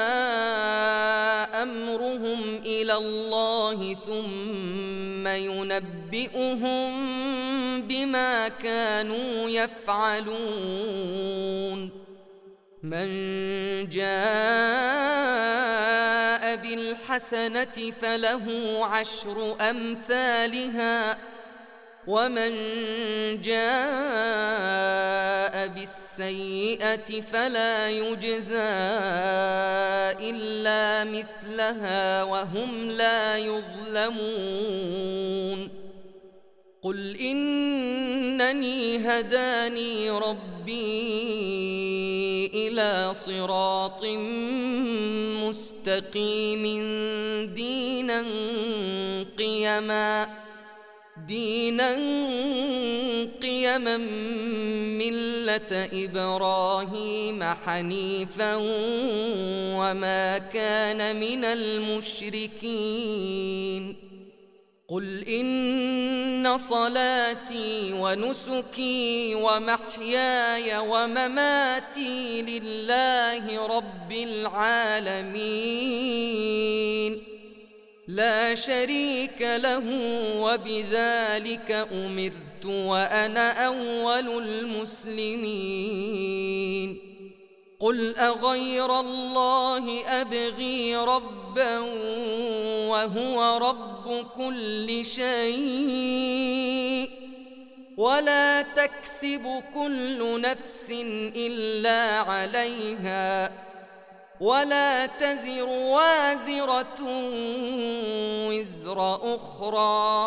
أمرهم إلى الله ثم ينبئهم بما كانوا يفعلون من جاء بالحسنة فله عشر أمثالها ومن جاء بالسيئة فلا يجزى إلا مثلها وهم لا يظلمون قل إنني هداني ربي إلى صراط مستقيم دينا قيما دينا قيما ملة إبراهيم حنيفا وما كان من المشركين قل إن صلاتي ونسكي ومحياي ومماتي لله رب العالمين لا شريك له وبذلك أمرت وأنا أول المسلمين قل أغير الله أبغي ربا وهو رب كل شيء ولا تكسب كل نفس إلا عليها ولا تزر وازرة وزر أخرى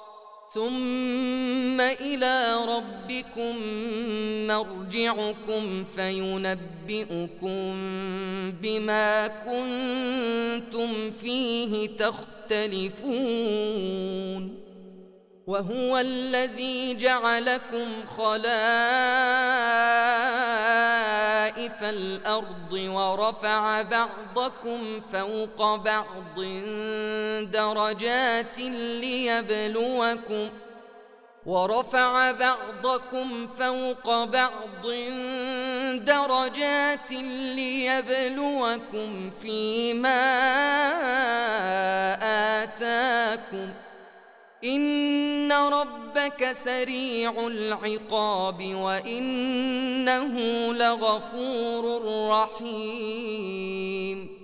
ثم إلى ربكم مرجعكم فينبئكم بما كنتم فيه تختلفون وهو الذي جعلكم خلائف الأرض ورفع بعضكم فوق بعض درجات ليبلوكم ورفع بعضكم فوق بعض درجات ليبلوكم فيما آتاكم إن ربك سريع العقاب وإنه لغفور رحيم